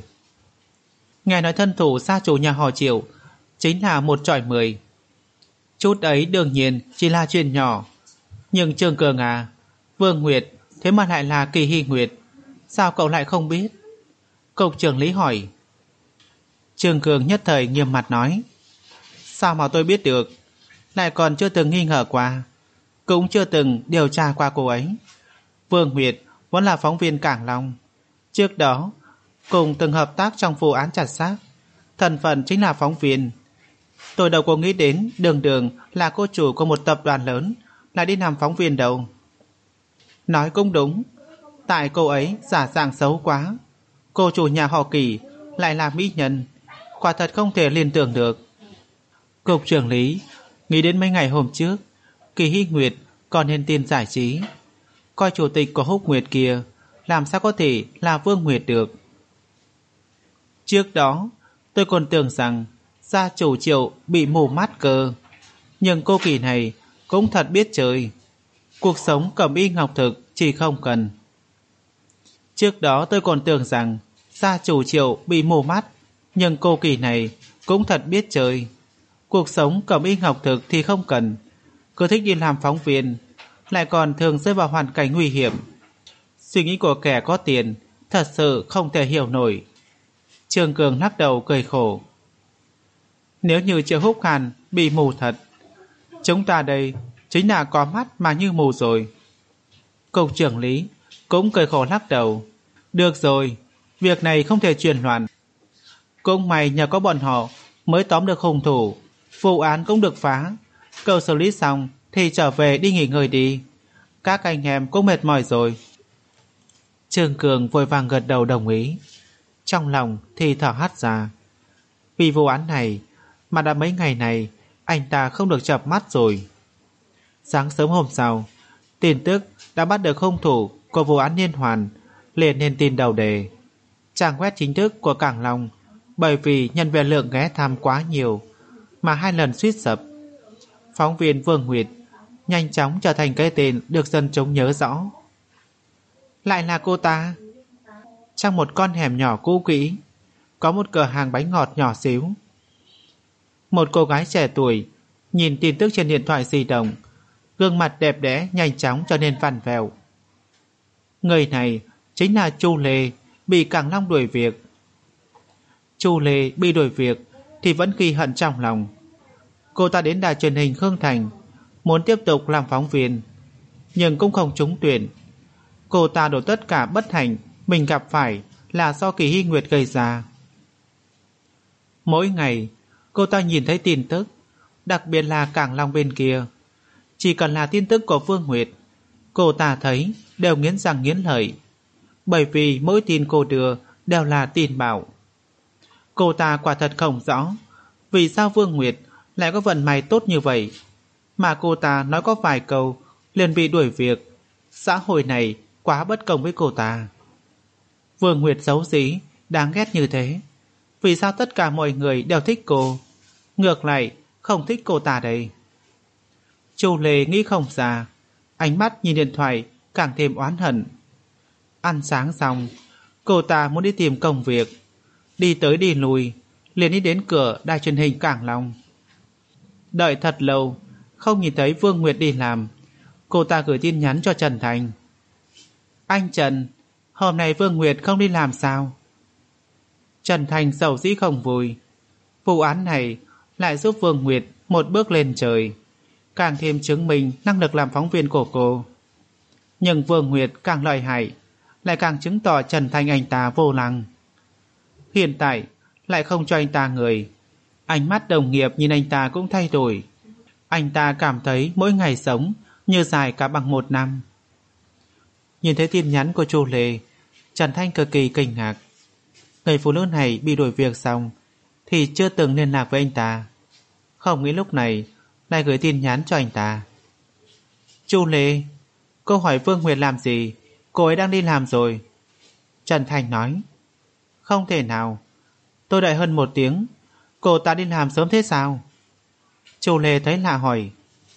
Nghe nói thân thủ gia chủ nhà họ Triệu chính là một chọi mười. Chút ấy đương nhiên chỉ là chuyện nhỏ, nhưng Trường Cường à, Vương Nguyệt thế mà lại là Kỳ Hy Nguyệt, sao cậu lại không biết?" Cục trưởng Lý hỏi. Trường Cường nhất thời nghiêm mặt nói: "Sao mà tôi biết được, lại còn chưa từng nghi ngờ qua, cũng chưa từng điều tra qua cô ấy. Vương Nguyệt vốn là phóng viên Cảng Long, trước đó cùng từng hợp tác trong vụ án chặt xác, thân phận chính là phóng viên. Tôi đâu có nghĩ đến đường đường là cô chủ của một tập đoàn lớn lại đi làm phóng viên đâu." Nói cũng đúng, tại cô ấy giả dạng xấu quá, cô chủ nhà họ Kỳ lại là mỹ nhân, quả thật không thể liên tưởng được. Cục trưởng Lý nghĩ đến mấy ngày hôm trước Kỳ Hy Nguyệt còn lên tin giải trí, coi chủ tịch của Húc Nguyệt kia làm sao có thể là Vương Nguyệt được. Trước đó, tôi còn tưởng rằng gia chủ Triệu bị mù mắt cơ. Nhưng cô Kỳ này cũng thật biết chơi. Cuộc sống cẩm y ngọc thực chỉ không cần. Trước đó tôi còn tưởng rằng gia chủ Triệu bị mù mắt, nhưng cô Kỳ này cũng thật biết chơi. Cuộc sống cẩm y ngọc thực thì không cần, cứ thích đi làm phóng viên, lại còn thường rơi vào hoàn cảnh nguy hiểm. Suy nghĩ của kẻ có tiền thật sự không thể hiểu nổi. Trương Cường lắc đầu cười khổ. Nếu như Triệu Húc Hàn bị mù thật, chúng ta đây chính là có mắt mà như mù rồi. Cục trưởng Lý cũng cười khổ lắc đầu. Được rồi, việc này không thể truyền loạn. Cũng may nhờ có bọn họ mới tóm được hung thủ, vụ án cũng được phá. Cậu xử lý xong thì trở về đi nghỉ ngơi đi. Các anh em cũng mệt mỏi rồi. Trương Cường vội vàng gật đầu đồng ý. Trong lòng thì thở hắt ra. Vì vụ án này mà đã mấy ngày này anh ta không được chợp mắt rồi. Sáng sớm hôm sau, tin tức đã bắt được hung thủ của vụ án liên hoàn liền lên tin đầu đề. Trang web chính thức của Cảng Long bởi vì nhân viên lượng ghé thăm quá nhiều mà hai lần suýt sập. Phóng viên Vương Nguyệt nhanh chóng trở thành cái tên được dân chúng nhớ rõ. Lại là cô ta. Trong một con hẻm nhỏ cũ kỹ có một cửa hàng bánh ngọt nhỏ xíu. Một cô gái trẻ tuổi nhìn tin tức trên điện thoại di động, gương mặt đẹp đẽ nhanh chóng trở nên vằn vẹo. Người này chính là Chu Lê bị Cảng Long đuổi việc. Chu Lê bị đuổi việc thì vẫn ghi hận trong lòng. Cô ta đến đài truyền hình Khương Thành muốn tiếp tục làm phóng viên, nhưng cũng không trúng tuyển. Cô ta đổ tất cả bất hạnh mình gặp phải là do Kỳ Hy Nguyệt gây ra. Mỗi ngày cô ta nhìn thấy tin tức, đặc biệt là Cảng Long bên kia, chỉ cần là tin tức của Vương Nguyệt, cô ta thấy đều nghiến răng nghiến lợi, bởi vì mỗi tin cô đưa đều là tin bạo. Cô ta quả thật không rõ vì sao Vương Nguyệt lại có vận may tốt như vậy, mà cô ta nói có vài câu liền bị đuổi việc. Xã hội này quá bất công với cô ta. Vương Nguyệt xấu xí, đáng ghét như thế, vì sao tất cả mọi người đều thích cô, ngược lại không thích cô ta đây? Chu Lê nghĩ không ra, ánh mắt nhìn điện thoại càng thêm oán hận. Ăn sáng xong, cô ta muốn đi tìm công việc, đi tới đi lui, liền đi đến cửa đài truyền hình Cảng Long. Đợi thật lâu, không nhìn thấy Vương Nguyệt đi làm, cô ta gửi tin nhắn cho Trần Thành. Anh Trần, hôm nay Vương Nguyệt không đi làm sao? Trần Thành sầu dĩ không vui. Vụ án này lại giúp Vương Nguyệt một bước lên trời, càng thêm chứng minh năng lực làm phóng viên của cô. Nhưng Vương Nguyệt càng lợi hại, lại càng chứng tỏ Trần Thành anh ta vô năng. Hiện tại lại không cho anh ta người, ánh mắt đồng nghiệp nhìn anh ta cũng thay đổi. Anh ta cảm thấy mỗi ngày sống như dài cả bằng một năm. Nhìn thấy tin nhắn của Chu Lê, Trần Thanh cực kỳ kinh ngạc. Người phụ nữ này bị đuổi việc xong thì chưa từng liên lạc với anh ta, không nghĩ lúc này lại gửi tin nhắn cho anh ta. Chu Lê, cô hỏi Vương Nguyệt làm gì? Cô ấy đang đi làm rồi. Trần Thanh nói. Không thể nào, tôi đợi hơn một tiếng, cô ta đi làm sớm thế sao? Chu Lê thấy lạ hỏi.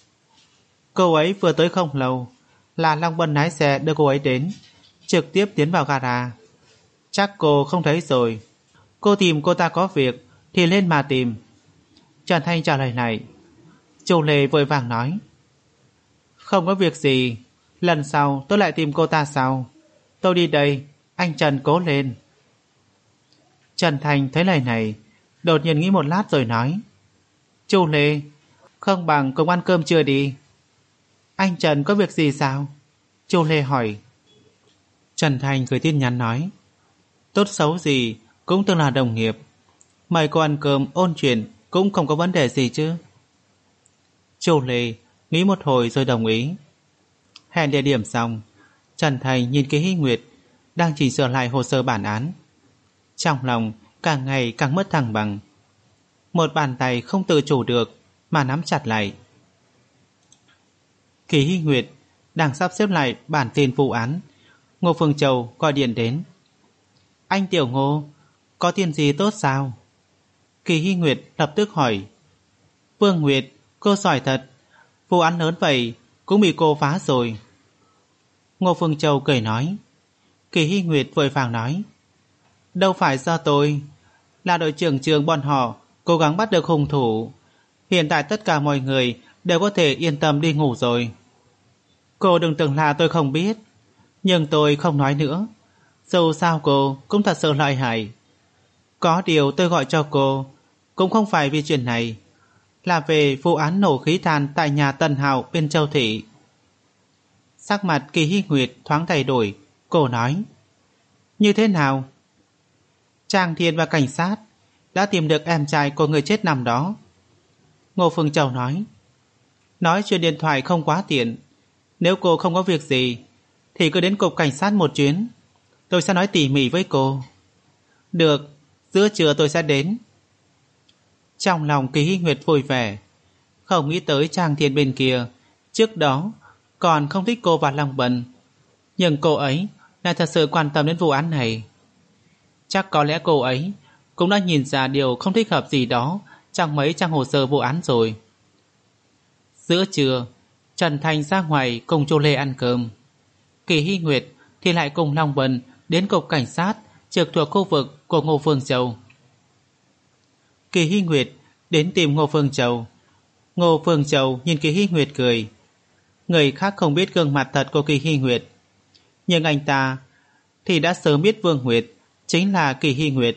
Cô ấy vừa tới không lâu, là Long Bân lái xe đưa cô ấy đến, trực tiếp tiến vào gara. Chắc cô không thấy rồi, cô tìm cô ta có việc thì lên mà tìm. Trần Thanh trả lời lại. Chu Lê vội vàng nói. Không có việc gì, lần sau tôi lại tìm cô ta sau. Tôi đi đây, anh Trần cố lên. Trần Thanh thấy lời này, đột nhiên nghĩ một lát rồi nói. Chu Lê, không bằng cùng ăn cơm trưa đi. Anh Trần có việc gì sao? Chu Lê hỏi. Trần Thanh gửi tin nhắn nói. Tốt xấu gì cũng từng là đồng nghiệp, mời cô ăn cơm ôn chuyện cũng không có vấn đề gì chứ. Chu Lê nghĩ một hồi rồi đồng ý. Hẹn địa điểm xong, Trần Thành nhìn Kỳ Hy Nguyệt đang chỉnh sửa lại hồ sơ bản án, trong lòng càng ngày càng mất thăng bằng. Một bàn tay không tự chủ được mà nắm chặt lại. Kỳ Hy Nguyệt đang sắp xếp lại bản tin vụ án, Ngô Phương Châu gọi điện đến. Anh Tiểu Ngô, Có tiền gì tốt sao? Kỳ Hy Nguyệt lập tức hỏi. Vương Nguyệt, cô giỏi thật. Vụ án lớn vậy cũng bị cô phá rồi. Ngô Phương Châu cười nói. Kỳ Hy Nguyệt vội vàng nói. Đâu phải do tôi, là đội trưởng trường bọn họ cố gắng bắt được hung thủ. Hiện tại tất cả mọi người đều có thể yên tâm đi ngủ rồi. Cô đừng tưởng là tôi không biết, nhưng tôi không nói nữa. Dù sao cô cũng thật sự lợi hại. Có điều tôi gọi cho cô cũng không phải vì chuyện này, là về vụ án nổ khí than tại nhà Tần Hạo bên Châu Thị. Sắc mặt Kỳ Hy Nguyệt thoáng thay đổi. Cô nói. Như thế nào? Trang Thiên và cảnh sát đã tìm được em trai của người chết nằm đó. Ngô Phương Châu nói. Nói chuyện điện thoại không quá tiện. Nếu cô không có việc gì thì cứ đến cục cảnh sát một chuyến. Tôi sẽ nói tỉ mỉ với cô. Được, giữa trưa tôi sẽ đến. Trong lòng Kỳ Hy Nguyệt vui vẻ. Không nghĩ tới Trang Thiên bên kia trước đó còn không thích cô và Long Bân, nhưng cô ấy lại thật sự quan tâm đến vụ án này. Chắc có lẽ cô ấy cũng đã nhìn ra điều không thích hợp gì đó trong mấy trang hồ sơ vụ án rồi. Giữa trưa, Trần Thành ra ngoài cùng Chu Lê ăn cơm. Kỳ Hy Nguyệt thì lại cùng Long Bân đến cục cảnh sát trực thuộc khu vực của Ngô Phương Châu. Kỳ Hy Nguyệt đến tìm Ngô Phương Châu. Ngô Phương Châu nhìn Kỳ Hy Nguyệt cười. Người khác không biết gương mặt thật của Kỳ Hy Nguyệt, nhưng anh ta thì đã sớm biết Vương Nguyệt chính là Kỳ Hy Nguyệt.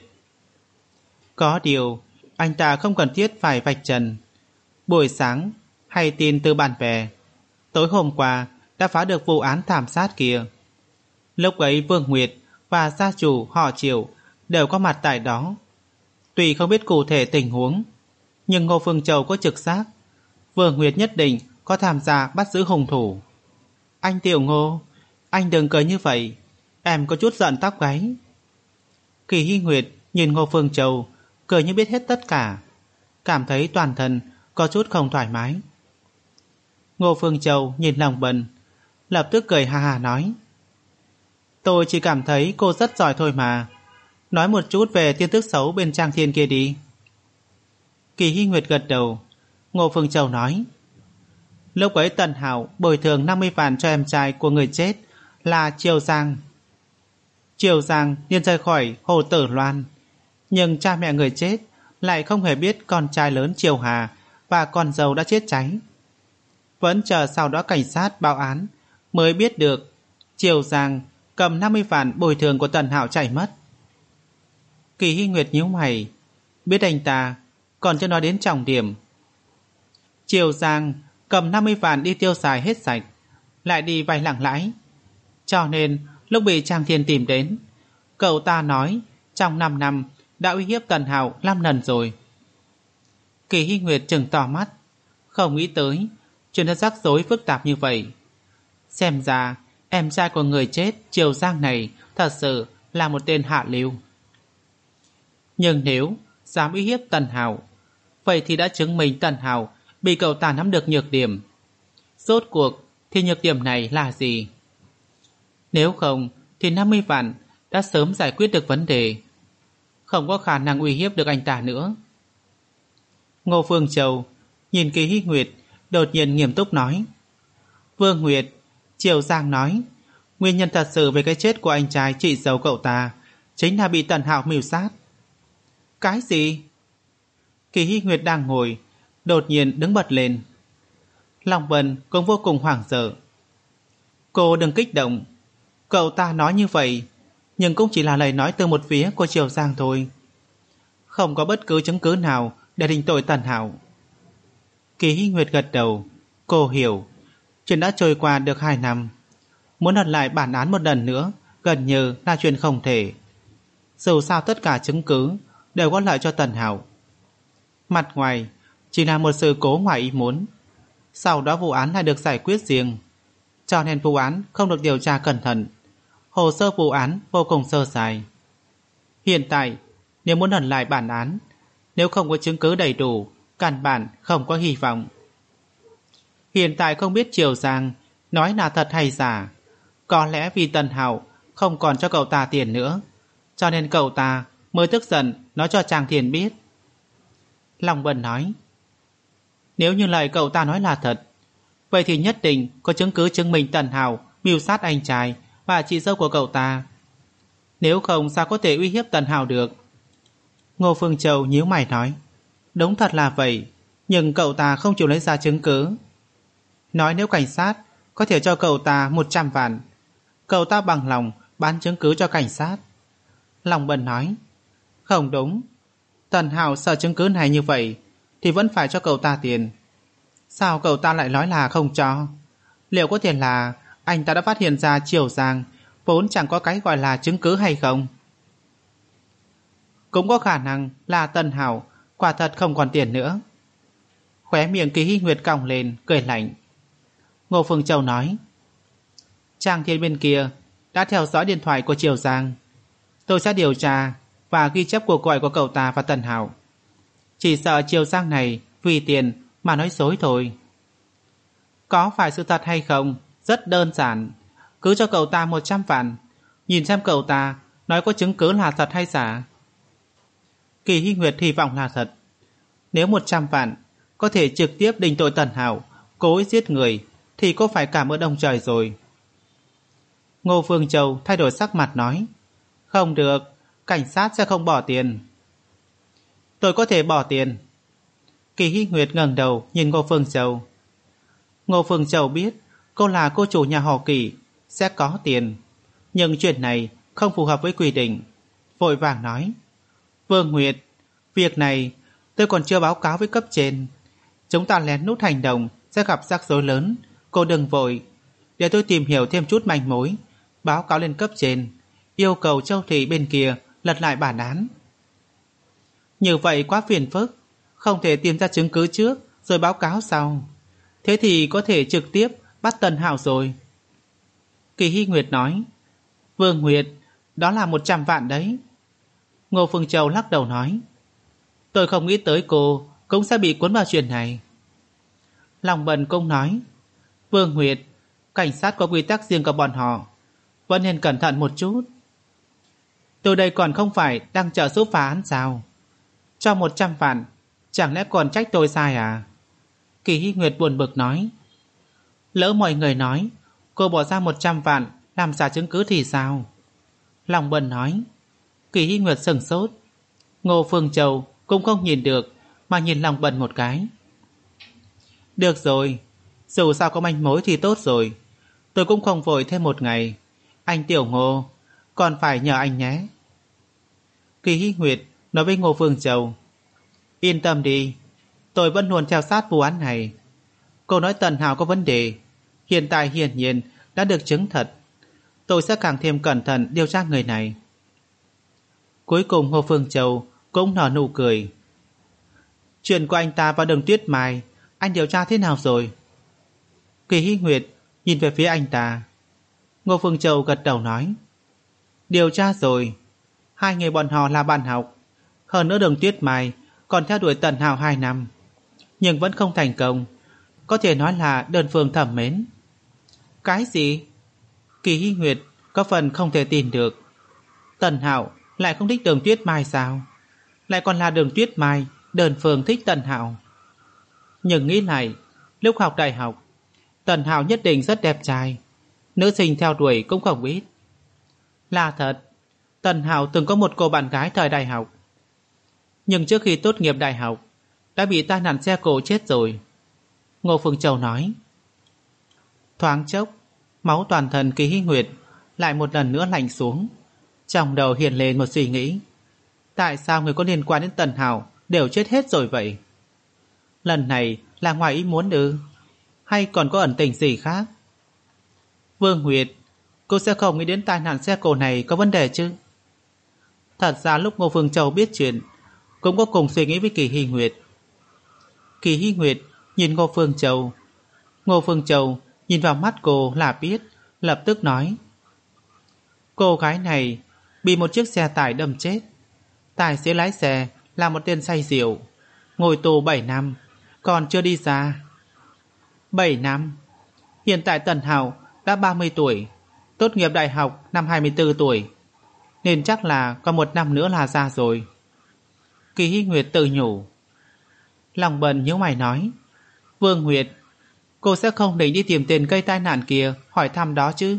Có điều anh ta không cần thiết phải vạch trần. Buổi sáng hay tin từ bạn bè tối hôm qua đã phá được vụ án thảm sát kia. Lúc ấy Vương Nguyệt và gia chủ họ Triệu đều có mặt tại đó. Tuy không biết cụ thể tình huống, nhưng Ngô Phương Châu có trực giác Vương Nguyệt nhất định có tham gia bắt giữ hung thủ. Anh Tiểu Ngô, anh đừng cười như vậy, em có chút giận tóc gáy. Kỳ Hy Nguyệt nhìn Ngô Phương Châu cười như biết hết tất cả, cảm thấy toàn thân có chút không thoải mái. Ngô Phương Châu nhìn Long Bân, lập tức cười ha ha nói. Tôi chỉ cảm thấy cô rất giỏi thôi mà. Nói một chút về tin tức xấu bên Trang Thiên kia đi. Kỳ Hy Nguyệt gật đầu. Ngô Phương Châu nói. Lúc ấy Tần Hạo bồi thường năm mươi vạn cho em trai của người chết là Triều Giang. Triều Giang điên rời khỏi Hồ Tử Loan, nhưng cha mẹ người chết lại không hề biết con trai lớn Triều Hà và con dâu đã chết cháy. Vẫn chờ sau đó cảnh sát báo án mới biết được Triều Giang cầm năm mươi vạn bồi thường của Tần Hạo chạy mất. Kỳ Hy Nguyệt nhíu mày, biết anh ta còn chưa nói đến trọng điểm. Triều Giang cầm năm mươi vạn đi tiêu xài hết sạch, lại đi vay nặng lãi. Cho nên lúc bị Trang Thiên tìm đến, cậu ta nói trong năm năm đã uy hiếp Tần Hạo năm lần rồi. Kỳ Hy Nguyệt trừng to mắt, không nghĩ tới chuyện nó rắc rối phức tạp như vậy. Xem ra em trai của người chết Triều Giang này thật sự là một tên hạ lưu. Nhưng nếu dám uy hiếp Tần Hạo, vậy thì đã chứng minh Tần Hạo bị cậu ta nắm được nhược điểm. Rốt cuộc thì nhược điểm này là gì? Nếu không thì năm mươi vạn đã sớm giải quyết được vấn đề, không có khả năng uy hiếp được anh ta nữa. Ngô Phương Châu nhìn Kỳ Hy Nguyệt, đột nhiên nghiêm túc nói. Vương Nguyệt, Triều Giang nói nguyên nhân thật sự về cái chết của anh trai chị dâu cậu ta chính là bị Tần Hạo mưu sát. Cái gì? Kỳ Hy Nguyệt đang ngồi đột nhiên đứng bật lên. Long Bân cũng vô cùng hoảng sợ. Cô đừng kích động. Cậu ta nói như vậy, nhưng cũng chỉ là lời nói từ một phía của Triều Giang thôi, không có bất cứ chứng cứ nào để định tội Tần Hạo. Kỳ Hy Nguyệt gật đầu. Cô hiểu, chuyện đã trôi qua được hai năm, muốn lật lại bản án một lần nữa gần như là chuyện không thể. Dù sao tất cả chứng cứ đều có lợi cho Tần Hạo. Mặt ngoài chỉ là một sự cố ngoài ý muốn, sau đó vụ án lại được giải quyết riêng, cho nên vụ án không được điều tra cẩn thận, hồ sơ vụ án vô cùng sơ sài. Hiện tại nếu muốn lật lại bản án, nếu không có chứng cứ đầy đủ, căn bản không có hy vọng. Hiện tại không biết Triều Giang nói là thật hay giả. Có lẽ vì Tần Hạo không còn cho cậu ta tiền nữa, cho nên cậu ta mới tức giận nói cho Trang Thiên biết. Long Bân nói, nếu như lời cậu ta nói là thật, vậy thì nhất định có chứng cứ chứng minh Tần Hào mưu sát anh trai và chị dâu của cậu ta. Nếu không sao có thể uy hiếp Tần Hào được. Ngô Phương Châu nhíu mày nói, đúng thật là vậy, nhưng cậu ta không chịu lấy ra chứng cứ. Nói nếu cảnh sát có thể cho cậu ta một trăm vạn, cậu ta bằng lòng bán chứng cứ cho cảnh sát. Long Bân nói, không đúng, Tần Hào sợ chứng cứ này như vậy thì vẫn phải cho cậu ta tiền. Sao cậu ta lại nói là không cho? Liệu có thể là anh ta đã phát hiện ra Triều Giang vốn chẳng có cái gọi là chứng cứ hay không? Cũng có khả năng là Tần Hào quả thật không còn tiền nữa. Khóe miệng Kỳ Hy Nguyệt cong lên cười lạnh. Ngô Phương Châu nói, Trang Thiên bên kia đã theo dõi điện thoại của Triều Giang. Tôi sẽ điều tra và ghi chép cuộc gọi của cậu ta và Tần Hào. Chỉ sợ Triều Giang này vì tiền mà nói dối thôi. Có phải sự thật hay không? Rất đơn giản. Cứ cho cậu ta một trăm vạn, nhìn xem cậu ta nói có chứng cứ là thật hay giả. Kỳ Hy Nguyệt hy vọng là thật. Nếu một trăm vạn có thể trực tiếp định tội Tần Hào cố ý giết người thì có phải cảm ơn ông trời rồi. Ngô Phương Châu thay đổi sắc mặt nói, không được, cảnh sát sẽ không bỏ tiền. Tôi có thể bỏ tiền. Kỳ Hy Nguyệt ngẩng đầu nhìn Ngô Phương Châu. Ngô Phương Châu biết cô là cô chủ nhà họ Kỳ sẽ có tiền, nhưng chuyện này không phù hợp với quy định. Vội vàng nói, Vương Nguyệt, việc này tôi còn chưa báo cáo với cấp trên. Chúng ta lén lút hành động sẽ gặp rắc rối lớn. Cô đừng vội, để tôi tìm hiểu thêm chút manh mối, báo cáo lên cấp trên, yêu cầu Châu Thị bên kia lật lại bản án. Như vậy quá phiền phức, không thể tìm ra chứng cứ trước rồi báo cáo sau. Thế thì có thể trực tiếp bắt Tần Hào rồi. Kỳ Hy Nguyệt nói, Vương Nguyệt, đó là một trăm vạn đấy. Ngô Phương Châu lắc đầu nói, tôi không nghĩ tới cô cũng sẽ bị cuốn vào chuyện này. Long Bân cũng nói, Vương Nguyệt, cảnh sát có quy tắc riêng của bọn họ, vẫn nên cẩn thận một chút. Tôi đây còn không phải đang trợ giúp phá án sao? Cho một trăm vạn, chẳng lẽ còn trách tôi sai à? Kỳ Hy Nguyệt buồn bực nói, lỡ mọi người nói cô bỏ ra một trăm vạn làm giả chứng cứ thì sao? Long Bân nói. Kỳ Hy Nguyệt sừng sốt. Ngô Phương Châu cũng không nhìn được mà nhìn Long Bân một cái. Được rồi, dù sao có manh mối thì tốt rồi. Tôi cũng không vội thêm một ngày. Anh Tiểu Ngô, còn phải nhờ anh nhé. Kỳ Hy Nguyệt nói với Ngô Phương Châu, yên tâm đi, tôi vẫn luôn theo sát vụ án này. Cô nói Tần Hào có vấn đề, hiện tại hiển nhiên đã được chứng thật. Tôi sẽ càng thêm cẩn thận điều tra người này. Cuối cùng Ngô Phương Châu cũng nở nụ cười. Chuyện của anh ta và Đường Tuyết Mai, anh điều tra thế nào rồi? Kỳ Hy Nguyệt nhìn về phía anh ta. Ngô Phương Châu gật đầu nói, điều tra rồi. Hai người bọn họ là bạn học. Hơn nữa Đường Tuyết Mai còn theo đuổi Tần Hào hai năm, nhưng vẫn không thành công. Có thể nói là đơn phương thẩm mến. Cái gì? Kỳ Hy Nguyệt có phần không thể tin được. Tần Hào lại không thích Đường Tuyết Mai sao? Lại còn là Đường Tuyết Mai đơn phương thích Tần Hào. Nhưng nghĩ lại, lúc học đại học, Tần Hào nhất định rất đẹp trai, nữ sinh theo đuổi cũng không ít. Là thật, Tần Hào từng có một cô bạn gái thời đại học, nhưng trước khi tốt nghiệp đại học đã bị tai nạn xe cộ chết rồi. Ngô Phương Châu nói. Thoáng chốc, máu toàn thân Kỳ Hy Nguyệt lại một lần nữa lạnh xuống. Trong đầu hiện lên một suy nghĩ. Tại sao người có liên quan đến Tần Hào đều chết hết rồi vậy? Lần này là ngoài ý muốn ư? Hay còn có ẩn tình gì khác? Vương Nguyệt, cô sẽ không nghĩ đến tai nạn xe cộ này có vấn đề chứ? Thật ra lúc Ngô Phương Châu biết chuyện cũng có cùng suy nghĩ với Kỳ Hy Nguyệt. Kỳ Hy Nguyệt nhìn Ngô Phương Châu. Ngô Phương Châu nhìn vào mắt cô là biết, lập tức nói, cô gái này bị một chiếc xe tải đâm chết. Tài xế lái xe là một tên say rượu, ngồi tù bảy năm, còn chưa đi ra. bảy năm? Hiện tại Tần Hào đã ba mươi tuổi, tốt nghiệp đại học năm hai mươi tư tuổi. nên chắc là còn một năm nữa là ra rồi. Kỳ Hy Nguyệt tự nhủ. Lòng Bần nhíu mày nói, Vương Nguyệt, cô sẽ không định đi tìm tên gây tai nạn kia hỏi thăm đó chứ?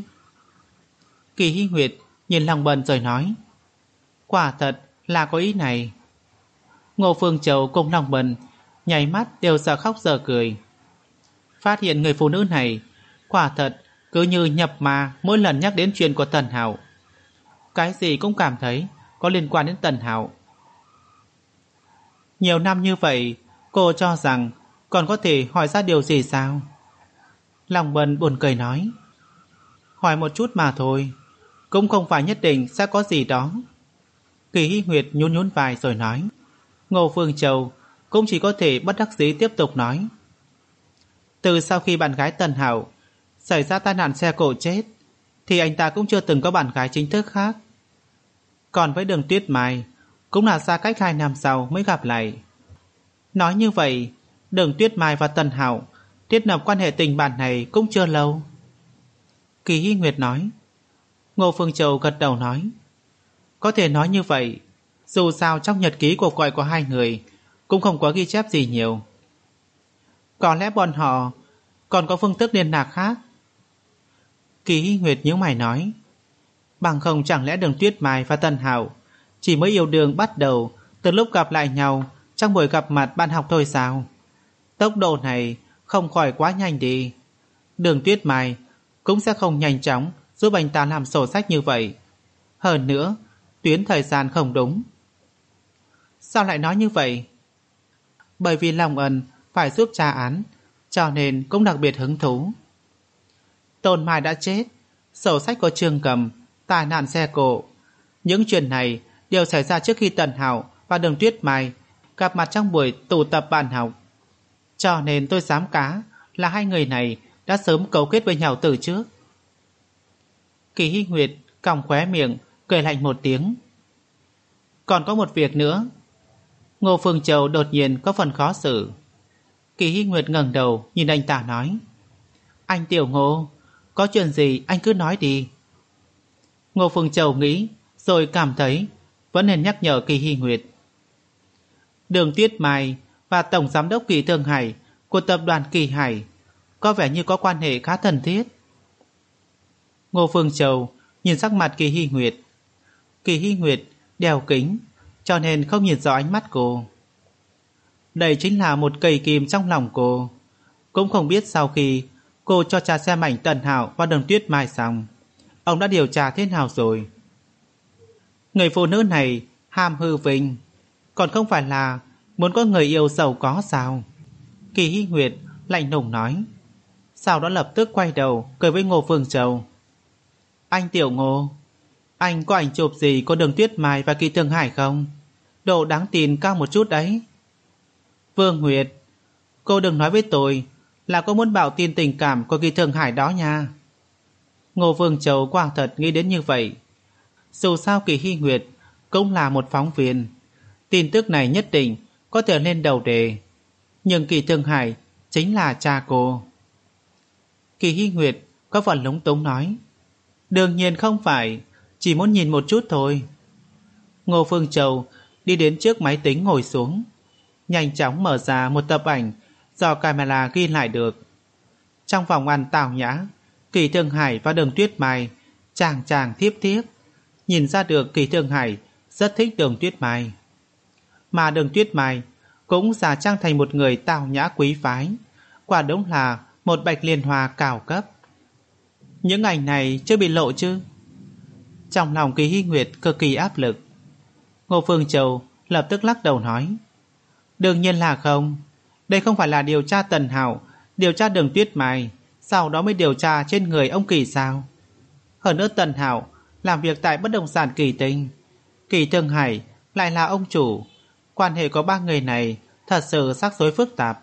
Kỳ Hy Nguyệt nhìn Lòng Bần rồi nói, quả thật là có ý này. Ngô Phương Châu cùng Lòng Bần nháy mắt đều sợ khóc giờ cười. Phát hiện người phụ nữ này quả thật cứ như nhập ma mỗi lần nhắc đến chuyện của Tần Hạo. Cái gì cũng cảm thấy có liên quan đến Tần Hạo. Nhiều năm như vậy, cô cho rằng còn có thể hỏi ra điều gì sao? Lòng Bần buồn cười nói, hỏi một chút mà thôi, cũng không phải nhất định sẽ có gì đó. Kỳ Hy Nguyệt nhún nhún vai rồi nói. Ngô Phương Châu cũng chỉ có thể bất đắc dĩ tiếp tục nói. Từ sau khi bạn gái Tần Hạo xảy ra tai nạn xe cộ chết, thì anh ta cũng chưa từng có bạn gái chính thức khác. Còn với Đường Tuyết Mai, cũng là xa cách hai năm sau mới gặp lại. Nói như vậy, Đường Tuyết Mai và Tần Hạo thiết lập quan hệ tình bạn này cũng chưa lâu. Kỳ Hy Nguyệt nói. Ngô Phương Châu gật đầu nói, có thể nói như vậy. Dù sao trong nhật ký cuộc gọi của hai người cũng không có ghi chép gì nhiều. Có lẽ bọn họ còn có phương thức liên lạc khác. Kỳ Hy Nguyệt nhíu mày nói, bằng không chẳng lẽ Đường Tuyết Mai và Tần Hạo chỉ mới yêu đương bắt đầu từ lúc gặp lại nhau trong buổi gặp mặt bạn học thôi sao? Tốc độ này không khỏi quá nhanh đi. Đường Tuyết Mai cũng sẽ không nhanh chóng giúp anh ta làm sổ sách như vậy. Hơn nữa, tuyến thời gian không đúng. Sao lại nói như vậy? Bởi vì Long Ân phải giúp tra án, cho nên cũng đặc biệt hứng thú. Tôn Mai đã chết, sổ sách của Trương Cầm, tai nạn xe cộ. Những chuyện này đều xảy ra trước khi Tần Hạo và Đường Tuyết Mai gặp mặt trong buổi tụ tập bạn học. Cho nên tôi dám cá là hai người này đã sớm cấu kết với nhau từ trước. Kỳ Hy Nguyệt còng khóe miệng, cười lạnh một tiếng. Còn có một việc nữa. Ngô Phương Châu đột nhiên có phần khó xử. Kỳ Hy Nguyệt ngẩng đầu nhìn anh ta nói, anh Tiểu Ngô, có chuyện gì anh cứ nói đi. Ngô Phương Châu nghĩ rồi cảm thấy vẫn nên nhắc nhở Kỳ Hy Nguyệt. Đường Tuyết Mai và Tổng Giám đốc Kỳ Thương Hải của tập đoàn Kỳ Hải có vẻ như có quan hệ khá thân thiết. Ngô Phương Châu nhìn sắc mặt Kỳ Hy Nguyệt. Kỳ Hy Nguyệt đeo kính, cho nên không nhìn rõ ánh mắt cô. Đây chính là một cây kim trong lòng cô. Cũng không biết sau khi cô cho tra xem ảnh Tần Hạo và Đường Tuyết Mai xong, ông đã điều tra thế nào rồi. Người phụ nữ này ham hư vinh, còn không phải là muốn có người yêu giàu có sao? Kỳ Hy Nguyệt lạnh lùng nói. Sau đó lập tức quay đầu cười với Ngô Phương Châu. Anh Tiểu Ngô, anh có ảnh chụp gì của Đường Tuyết Mai và Kỳ Thương Hải không? Độ đáng tin cao một chút đấy. Vương Nguyệt, cô đừng nói với tôi là cô muốn bảo tin tình cảm của Kỳ Thương Hải đó nha. Ngô Phương Châu quả thật nghĩ đến như vậy. Dù sao Kỳ Hy Nguyệt cũng là một phóng viên, tin tức này nhất định có thể lên đầu đề. Nhưng Kỳ Thương Hải chính là cha cô. Kỳ Hy Nguyệt có phần lúng túng nói, đương nhiên không phải, chỉ muốn nhìn một chút thôi. Ngô Phương Châu đi đến trước máy tính ngồi xuống, nhanh chóng mở ra một tập ảnh do camera ghi lại được. Trong phòng ăn tào nhã, Kỳ Thương Hải và Đường Tuyết Mai chàng chàng thiếp thiếp. Nhìn ra được Kỳ Thương Hải rất thích Đường Tuyết Mai, mà Đường Tuyết Mai cũng giả trang thành một người tào nhã quý phái. Quả đúng là một bạch liên hoa cao cấp. Những ảnh này chưa bị lộ chứ? Trong lòng Kỳ Hy Nguyệt cực kỳ áp lực. Ngô Phương Châu lập tức lắc đầu nói, đương nhiên là không. Đây không phải là điều tra Tần Hạo, điều tra Đường Tuyết Mai, sau đó mới điều tra trên người ông Kỳ sao? Hơn nữa Tần Hạo làm việc tại bất động sản Kỳ Tinh, Kỳ Thương Hải lại là ông chủ. Quan hệ của ba người này thật sự rắc rối phức tạp.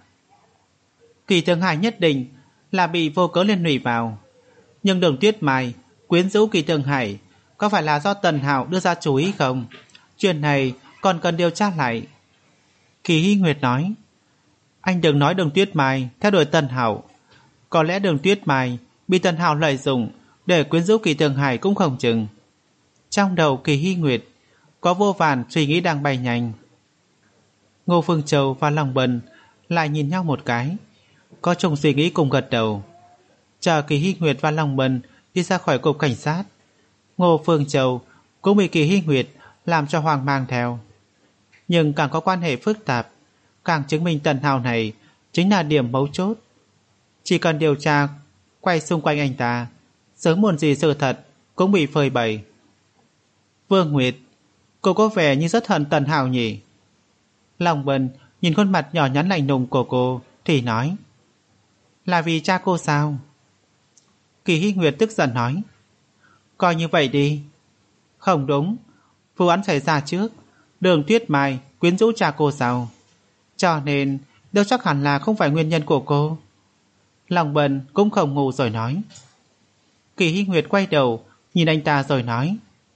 Kỳ Thương Hải nhất định là bị vô cớ liên lụy vào. Nhưng Đường Tuyết Mai quyến rũ Kỳ Thương Hải có phải là do Tần Hạo đưa ra chủ ý không? Chuyện này còn cần điều tra lại. Kỳ Hy Nguyệt nói, anh đừng nói Đường Tuyết Mai theo đuổi Tần Hạo. Có lẽ Đường Tuyết Mai bị Tần Hạo lợi dụng để quyến rũ Kỳ Thương Hải cũng không chừng. Trong đầu Kỳ Hy Nguyệt có vô vàn suy nghĩ đang bay nhanh. Ngô Phương Châu và Long Bân lại nhìn nhau một cái, có chung suy nghĩ cùng gật đầu. Chờ Kỳ Hy Nguyệt và Long Bân đi ra khỏi cục cảnh sát, Ngô Phương Châu cũng bị Kỳ Hy Nguyệt làm cho hoang mang theo. Nhưng càng có quan hệ phức tạp, càng chứng minh Tần Hào này chính là điểm mấu chốt. Chỉ cần điều tra quay xung quanh anh ta, sớm muộn gì sự thật cũng bị phơi bày. Vương Nguyệt, cô có vẻ như rất hận Tần Hào nhỉ? Long Bân nhìn khuôn mặt nhỏ nhắn lạnh lùng của cô thì nói, là vì cha cô sao? Kỳ Hy Nguyệt tức giận nói, coi như vậy đi. Không đúng, vụ án xảy ra trước, Đường Tuyết Mai quyến rũ cha cô sao? Cho nên đâu chắc hẳn là không phải nguyên nhân của cô. Long Bân cũng không ngu rồi nói. Kỳ Hy Nguyệt quay đầu nhìn anh ta rồi nói,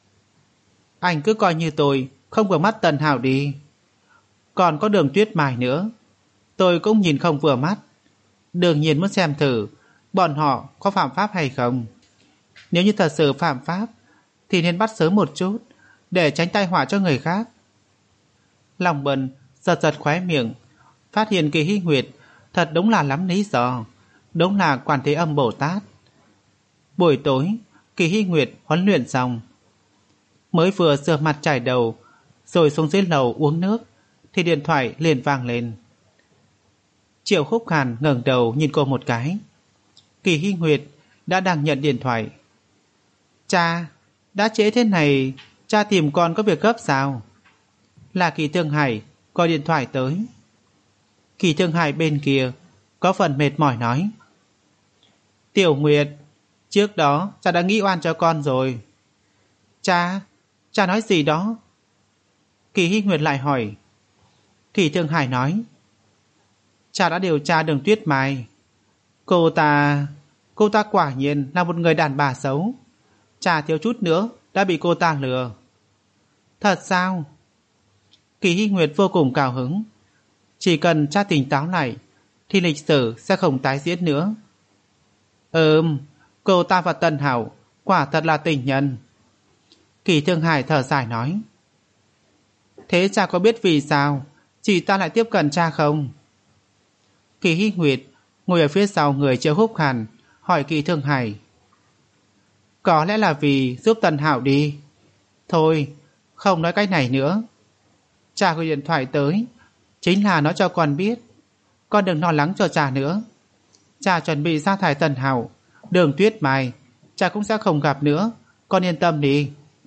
anh cứ coi như tôi không vừa mắt Tần Hào đi. Còn có Đường Tuyết Mai nữa, tôi cũng nhìn không vừa mắt. Đương nhiên muốn xem thử bọn họ có phạm pháp hay không. Nếu như thật sự phạm pháp thì nên bắt sớm một chút, để tránh tai họa cho người khác. Long Bân giật giật khóe miệng, phát hiện Kỳ Hy Nguyệt thật đúng là lắm lý do, đúng là Quan Thế Âm Bồ Tát. Buổi tối Kỳ Hy Nguyệt huấn luyện xong, mới vừa rửa mặt chải đầu rồi xuống dưới lầu uống nước thì điện thoại liền vang lên. Triệu Khúc Hàn ngẩng đầu nhìn cô một cái. Kỳ Hy Nguyệt đã đang nhận điện thoại. Cha, đã trễ thế này, cha tìm con có việc gấp sao? Là Kỳ Thương Hải gọi điện thoại tới. Kỳ Thương Hải bên kia có phần mệt mỏi nói, Tiểu Nguyệt, trước đó cha đã nghĩ oan cho con rồi. Cha, cha nói gì đó? Kỳ Hy Nguyệt lại hỏi. Kỳ Thương Hải nói, cha đã điều tra Đường Tuyết Mai. Cô ta... Cô ta quả nhiên là một người đàn bà xấu. Cha thiếu chút nữa đã bị cô ta lừa. Thật sao? Kỳ Hy Nguyệt vô cùng cao hứng. Chỉ cần cha tỉnh táo lại thì lịch sử sẽ không tái diễn nữa. Ừm, cô ta và Tần Hảo quả thật là tình nhân. Kỳ Thương Hải thở dài nói. Thế cha có biết vì sao chị ta lại tiếp cận cha không? Kỳ Hy Nguyệt ngồi ở phía sau người Triệu Khúc Hàn hỏi Kỳ Thương Hải. Có lẽ là vì giúp Tần Hảo đi. Thôi, không nói cái này nữa. Cha gọi điện thoại tới chính là nói cho con biết con đừng lo lắng cho cha nữa. Cha chuẩn bị sa thải Tần Hảo, Đường Tuyết Mai cha cũng sẽ không gặp nữa, con yên tâm đi.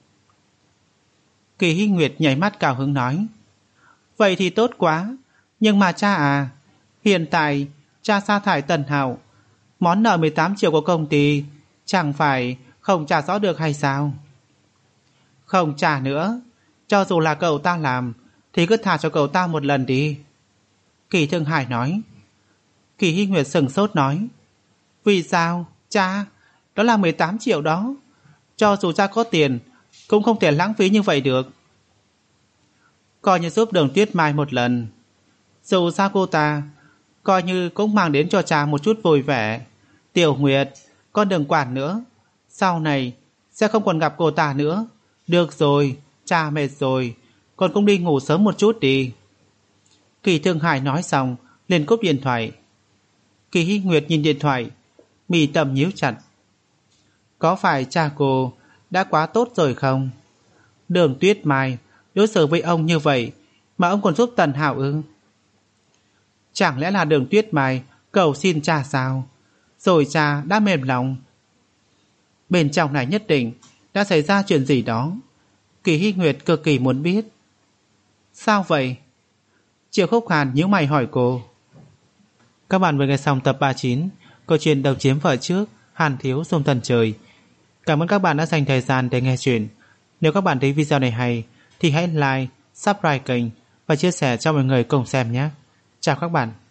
Kỳ Hy Nguyệt nhảy mắt cao hứng nói. Vậy thì tốt quá. Nhưng mà cha à, hiện tại cha sa thải Tần Hảo, món nợ mười tám triệu của công ty chẳng phải không trả rõ được hay sao? Không trả nữa. Cho dù là cậu ta làm thì cứ thả cho cậu ta một lần đi. Kỳ Thương Hải nói. Kỳ Hy Nguyệt sừng sốt nói. Vì sao? Cha, đó là mười tám triệu đó. Cho dù cha có tiền cũng không thể lãng phí như vậy được. Coi như giúp Đường Tuyết Mai một lần. Dù sao cô ta coi như cũng mang đến cho cha một chút vui vẻ. Tiểu Nguyệt, con đừng quản nữa. Sau này sẽ không còn gặp cô ta nữa. Được rồi, cha mệt rồi, con cũng đi ngủ sớm một chút đi. Kỳ Thương Hải nói xong liền cúp điện thoại. Kỳ Hy Nguyệt nhìn điện thoại, mì tầm nhíu chặt. Có phải cha cô đã quá tốt rồi không? Đường Tuyết Mai đối xử với ông như vậy mà ông còn giúp Tần Hảo ư? Chẳng lẽ là Đường Tuyết Mai cầu xin cha sao? Rồi cha đã mềm lòng. Bên trong này nhất định đã xảy ra chuyện gì đó. Kỳ Hy Nguyệt cực kỳ muốn biết. Sao vậy? Triệu Khúc Hàn nhíu mày hỏi cô. Các bạn vừa nghe xong tập ba mươi chín câu chuyện Độc Chiếm Vợ Trước, Hàn Thiếu Sông Thần Trời. Cảm ơn các bạn đã dành thời gian để nghe chuyện. Nếu các bạn thấy video này hay thì hãy like, subscribe kênh và chia sẻ cho mọi người cùng xem nhé. Chào các bạn.